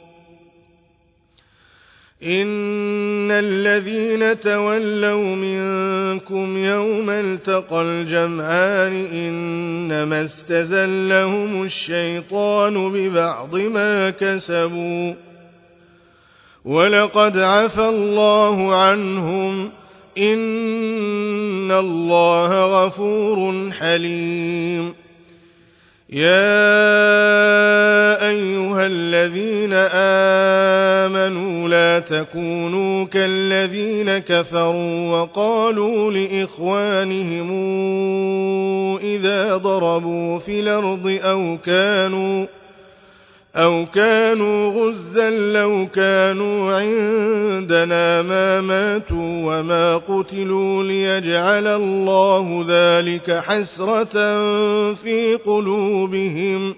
إن الذين تولوا منكم يوم التقى الجمعان إنما استزلهم الشيطان ببعض ما كسبوا ولقد عفى الله عنهم إن الله غفور حليم يا أيها الذين آمنوا لا تكونوا كالذين كفروا وقالوا لإخوانهم إذا ضربوا في الأرض أو كانوا غزا لو كانوا عندنا ما ماتوا وما قتلوا ليجعل الله ذلك حسرة في قلوبهم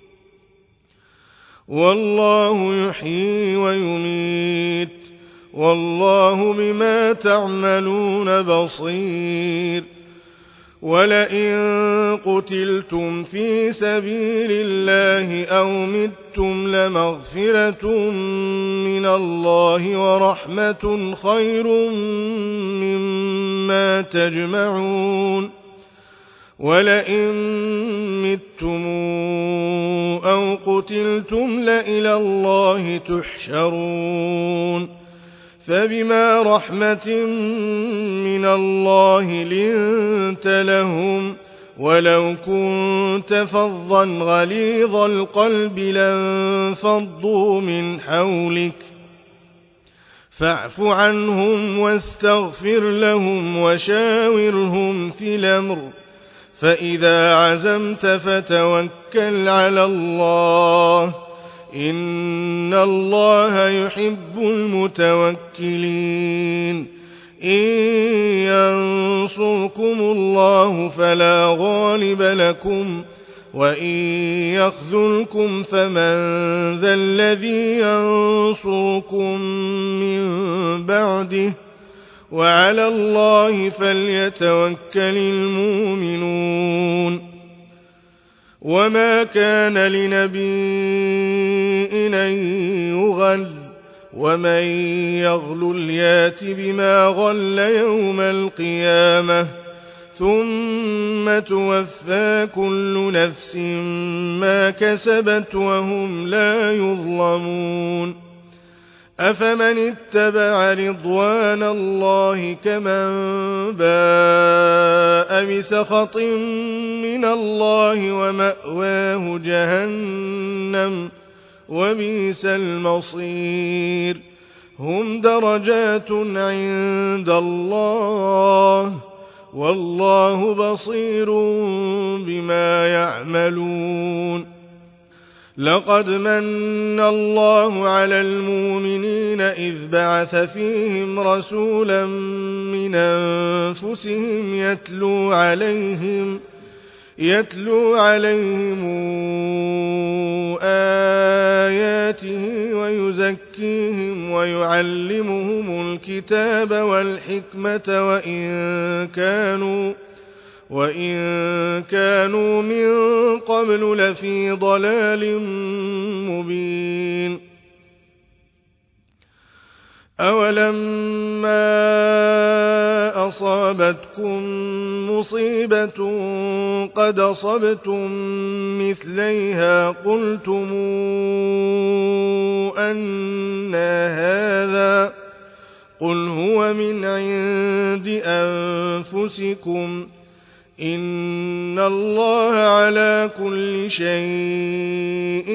والله يحيي ويميت والله بما تعملون بصير ولئن قتلتم في سبيل الله أو متم لمغفرة من الله ورحمة خير مما تجمعون ولئن متم أو قتلتم لإلى الله تحشرون فبما رحمة من الله لنت لهم ولو كنت فظا غليظ القلب لانفضوا من حولك فاعف عنهم واستغفر لهم وشاورهم في الأمر فإذا عزمت فتوكل على الله إن الله يحب المتوكلين إن ينصركم الله فلا غالب لكم وإن يخذلكم فمن ذا الذي ينصركم من بعده وعلى الله فليتوكل المؤمنون وما كان لنبي أن يغل ومن يغل يات بما غل يوم القيامة ثم توفى كل نفس ما كسبت وهم لا يظلمون أفمن اتبع رضوان الله كمن باء بسخط من الله ومأواه جهنم وبئس المصير هم درجات عند الله والله بصير بما يعملون لقد من الله على المؤمنين إذ بعث فيهم رسولا من أنفسهم يتلو عليهم آياته ويزكيهم ويعلمهم الكتاب والحكمة وإن كانوا من قبل لفي ضلال مبين أولما أصابتكم مصيبة قد أصبتم مثليها قلتم أنى هذا قل هو من عند أنفسكم إن الله على كل شيء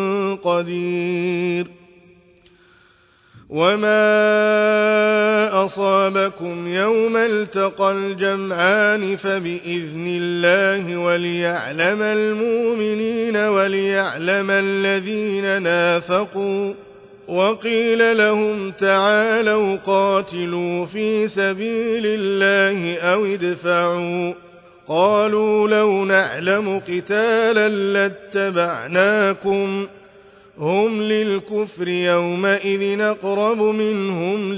قدير وما أصابكم يوم التقى الجمعان فبإذن الله وليعلم المؤمنين وليعلم الذين نافقوا وقيل لهم تعالوا قاتلوا في سبيل الله أو ادفعوا قالوا لو نعلم قتالا لاتبعناكم هم للكفر يومئذ أقرب منهم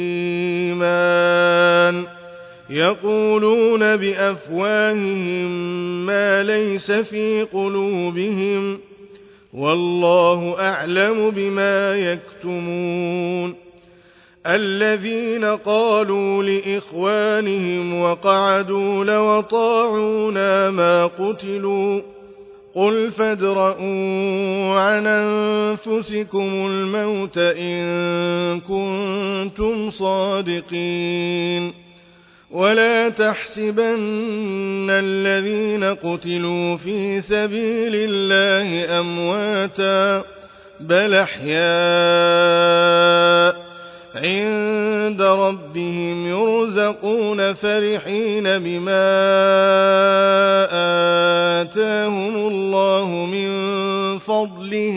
للإيمان يقولون بأفواههم ما ليس في قلوبهم والله أعلم بما يكتمون الذين قالوا لإخوانهم وقعدوا لو أطاعونا ما قتلوا قل فادرءوا عن أنفسكم الموت إن كنتم صادقين ولا تحسبن الذين قتلوا في سبيل الله أمواتا بل أحياء عند ربهم يرزقون فرحين بما آتاهم الله من فضله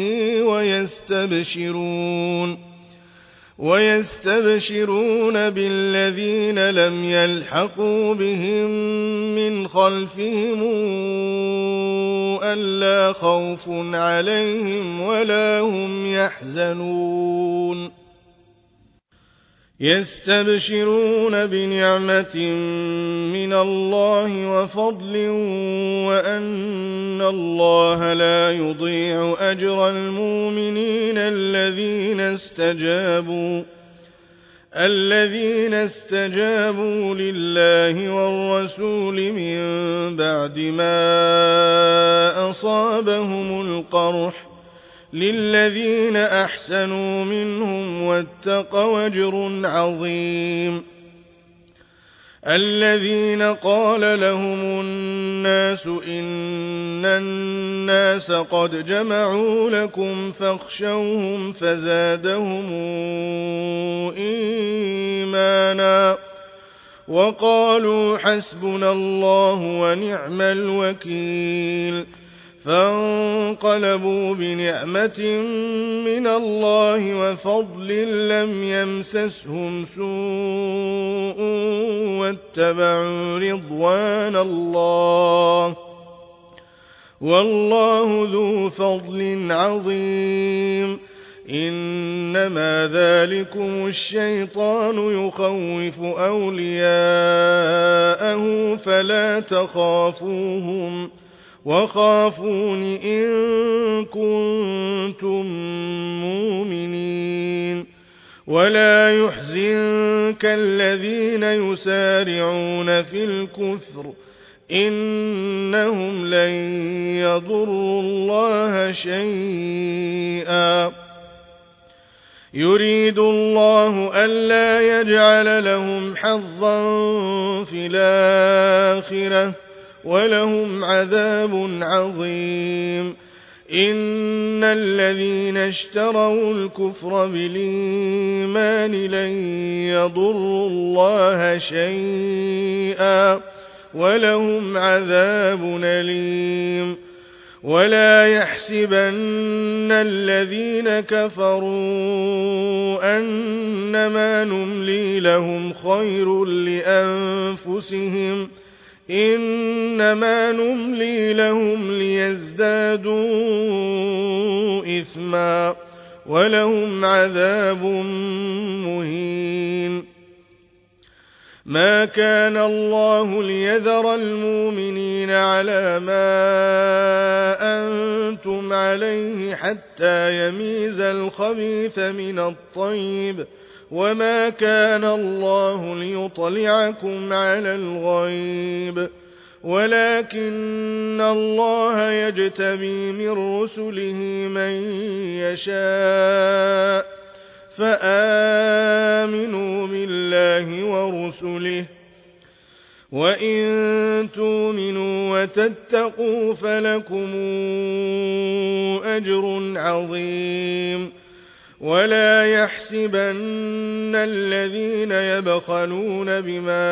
ويستبشرون بالذين لم يلحقوا بهم من خلفهم ألا خوف عليهم ولا هم يحزنون يستبشرون بنعمة من الله وفضل وأن الله لا يضيع أجر المؤمنين الذين استجابوا لله والرسول من بعد ما أصابهم القرح للذين أحسنوا منهم واتقوا أجر عظيم الذين قال لهم الناس إن الناس قد جمعوا لكم فاخشوهم فزادهم إيمانا وقالوا حسبنا الله ونعم الوكيل فانقلبوا بنعمة من الله وفضل لم يمسسهم سوء واتبعوا رضوان الله والله ذو فضل عظيم إنما ذلكم الشيطان يخوف أولياءه فلا تخافوهم وخافون إن كنتم مؤمنين ولا يحزنك الذين يسارعون في الكفر إنهم لن يضروا الله شيئا يريد الله ألا يجعل لهم حظا في الآخرة ولهم عذاب عظيم إن الذين اشتروا الكفر بالإيمان لن يضروا الله شيئا ولهم عذاب أليم ولا يحسبن الذين كفروا أنما نملي لهم خير لأنفسهم إنما نملي لهم ليزدادوا إثما ولهم عذاب مهين ما كان الله ليذر المؤمنين على ما أنتم عليه حتى يميز الخبيث من الطيب وما كان الله ليطلعكم على الغيب ولكن الله يجتبي من رسله من يشاء فآمنوا بالله ورسله وإن تؤمنوا وتتقوا فلكم أجر عظيم ولا يحسبن الذين يبخلون بما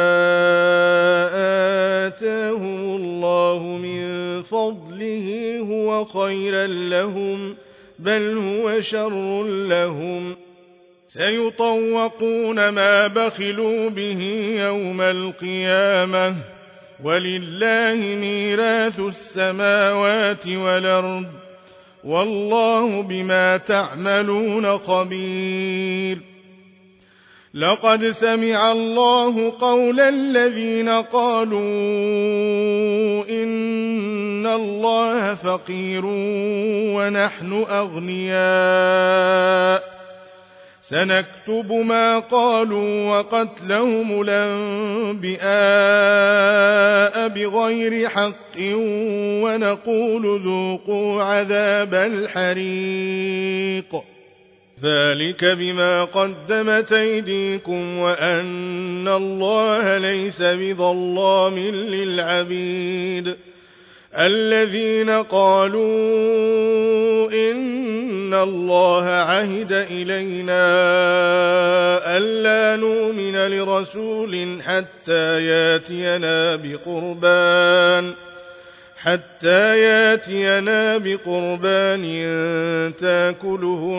آتاهم الله من فضله هو خيرا لهم بل هو شر لهم سيطوقون ما بخلوا به يوم القيامة ولله ميراث السماوات والأرض والله بما تعملون خبير لقد سمع الله قول الذين قالوا إن الله فقير ونحن أغنياء سنكتب ما قالوا وقتلهم الأنبياء بغير حق ونقول ذوقوا عذاب الحريق ذلك بما قدمت أيديكم وأن الله ليس بظلام للعبيد الذين قالوا إن الله عهد إلينا ألا نؤمن لرسول حتى ياتينا بقربان تاكله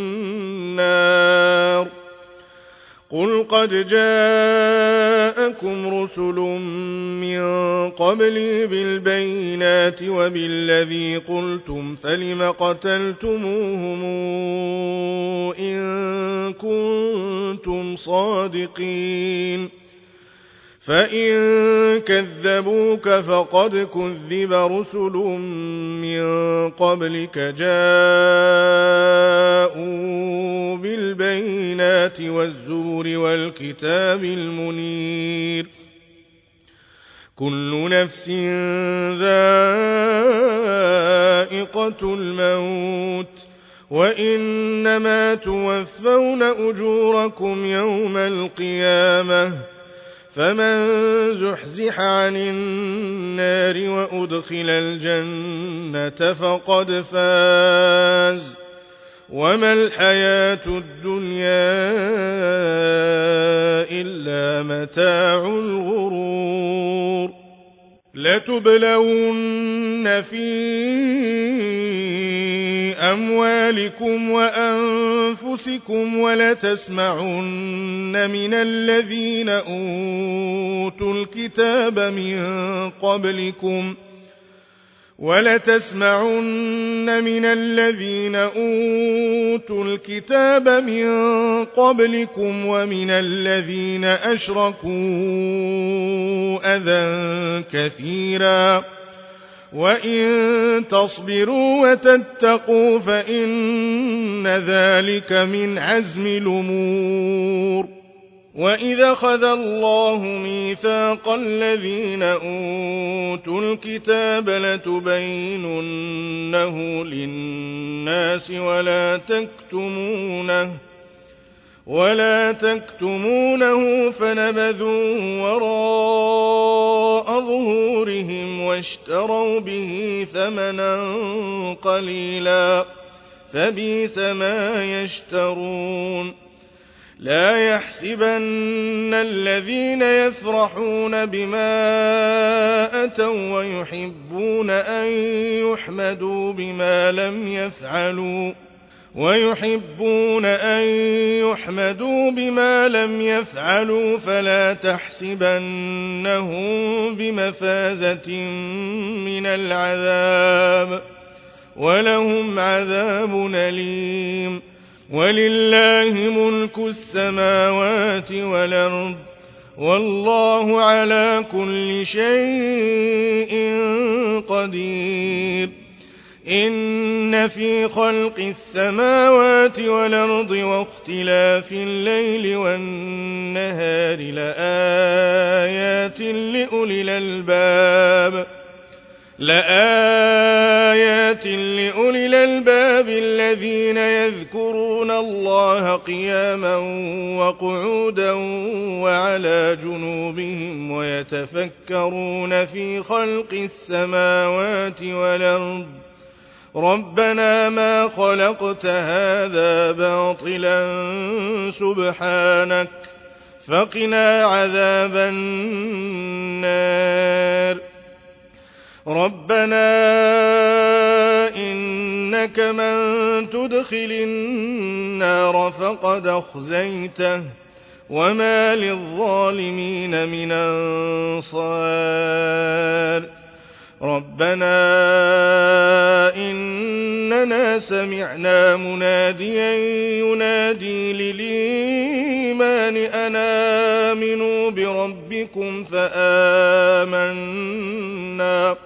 النار قل قد جاءكم رسل من قبلي بالبينات وبالذي قلتم فلم قتلتموهم إن كنتم صادقين فإن كذبوك فقد كذب رسل من قبلك جاءوا بالبينات والزبر والكتاب المنير كل نفس ذائقة الموت وإنما توفون أجوركم يوم القيامة فمن زحزح عن النار وأدخل الجنة فقد فاز وما الحياة الدنيا إلا متاع الغرور لتبلون في أموالكم وأنفسكم ولتسمعن من الذين أوتوا الكتاب من قبلكم ومن الذين أشركوا أذى كثيرا وإن تصبروا وتتقوا فإن ذلك من عزم الأمور. وإذا أخذ الله ميثاق الذين أوتوا الكتاب لتبيننه للناس ولا تكتمونه فنبذوه وراء ظهورهم واشتروا به ثمنا قليلا فبئس ما يشترون. لا يحسبن الذين يفرحون بما أتوا ويحبون أن يحمدوا بما لم يفعلوا فلا تحسبنهم بمفازة من العذاب ولهم عذاب أليم. ولله ملك السماوات والأرض والله على كل شيء قدير. إن في خلق السماوات والأرض واختلاف الليل والنهار لآيات لأولي الألباب الذين يذكرون الله قياما وقعودا وعلى جنوبهم ويتفكرون في خلق السماوات والأرض ربنا ما خلقت هذا باطلا سبحانك فقنا عذاب النار. ربنا إنك من تدخل النار فقد أخزيته وما للظالمين من أنصار. ربنا إننا سمعنا مناديا ينادي للإيمان أن آمنوا بربكم فآمنا.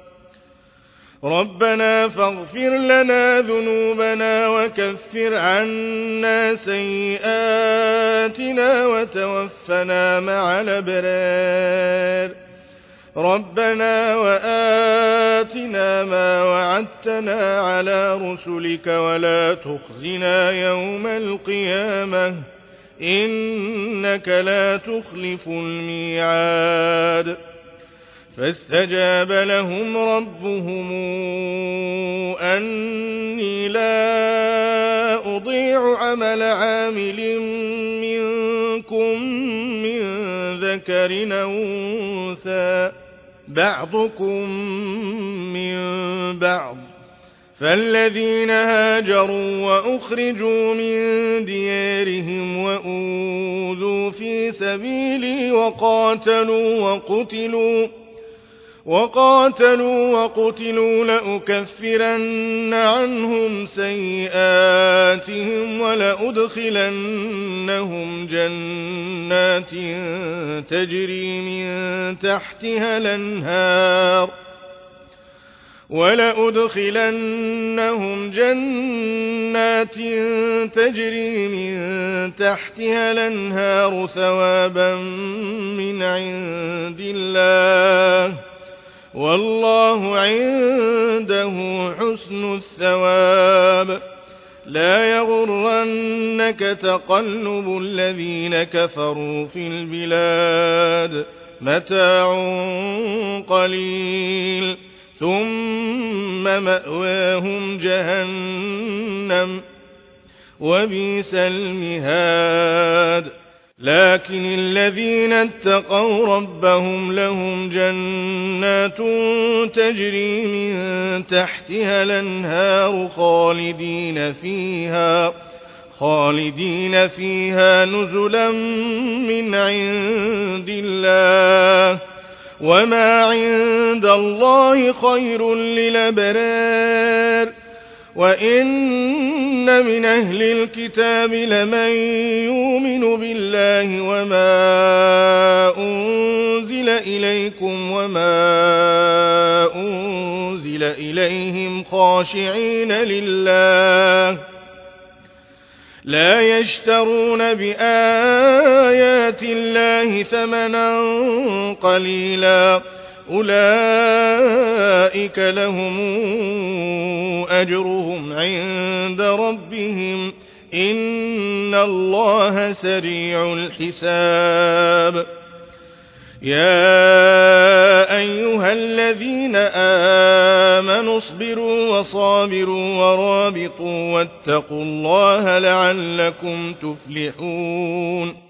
ربنا فاغفر لنا ذنوبنا وكفر عنا سيئاتنا وتوفنا مع الأبرار. ربنا وآتنا ما وعدتنا على رسلك ولا تخزنا يوم القيامة إنك لا تخلف الميعاد. فاستجاب لهم ربهم أني لا أضيع عمل عامل منكم من ذكر أو أنثى بعضكم من بعض. فالذين هاجروا وأخرجوا من ديارهم وأوذوا في سبيلي وقاتلوا وقتلوا لأكفرن عنهم سيئاتهم ولأدخلنهم جنات تجري من تحتها الأنهار ثوابا من عند الله والله عنده حسن الثواب. لا يغرنك تقلب الذين كفروا في البلاد متاع قليل ثم مأواهم جهنم وبئس المهاد. لكن الذين اتقوا ربهم لهم جنات تجري من تحتها الأنهار خالدين فيها نزلا من عند الله وما عند الله خير للأبرار. وإن من أهل الكتاب لمن يؤمن بالله وما أنزل إليكم وما أنزل إليهم خاشعين لله لا يشترون بآيات الله ثمنا قليلا أولئك لهم أجرهم عند ربهم إن الله سريع الحساب يا أيها الذين آمنوا اصبروا وصابروا ورابطوا واتقوا الله لعلكم تفلحون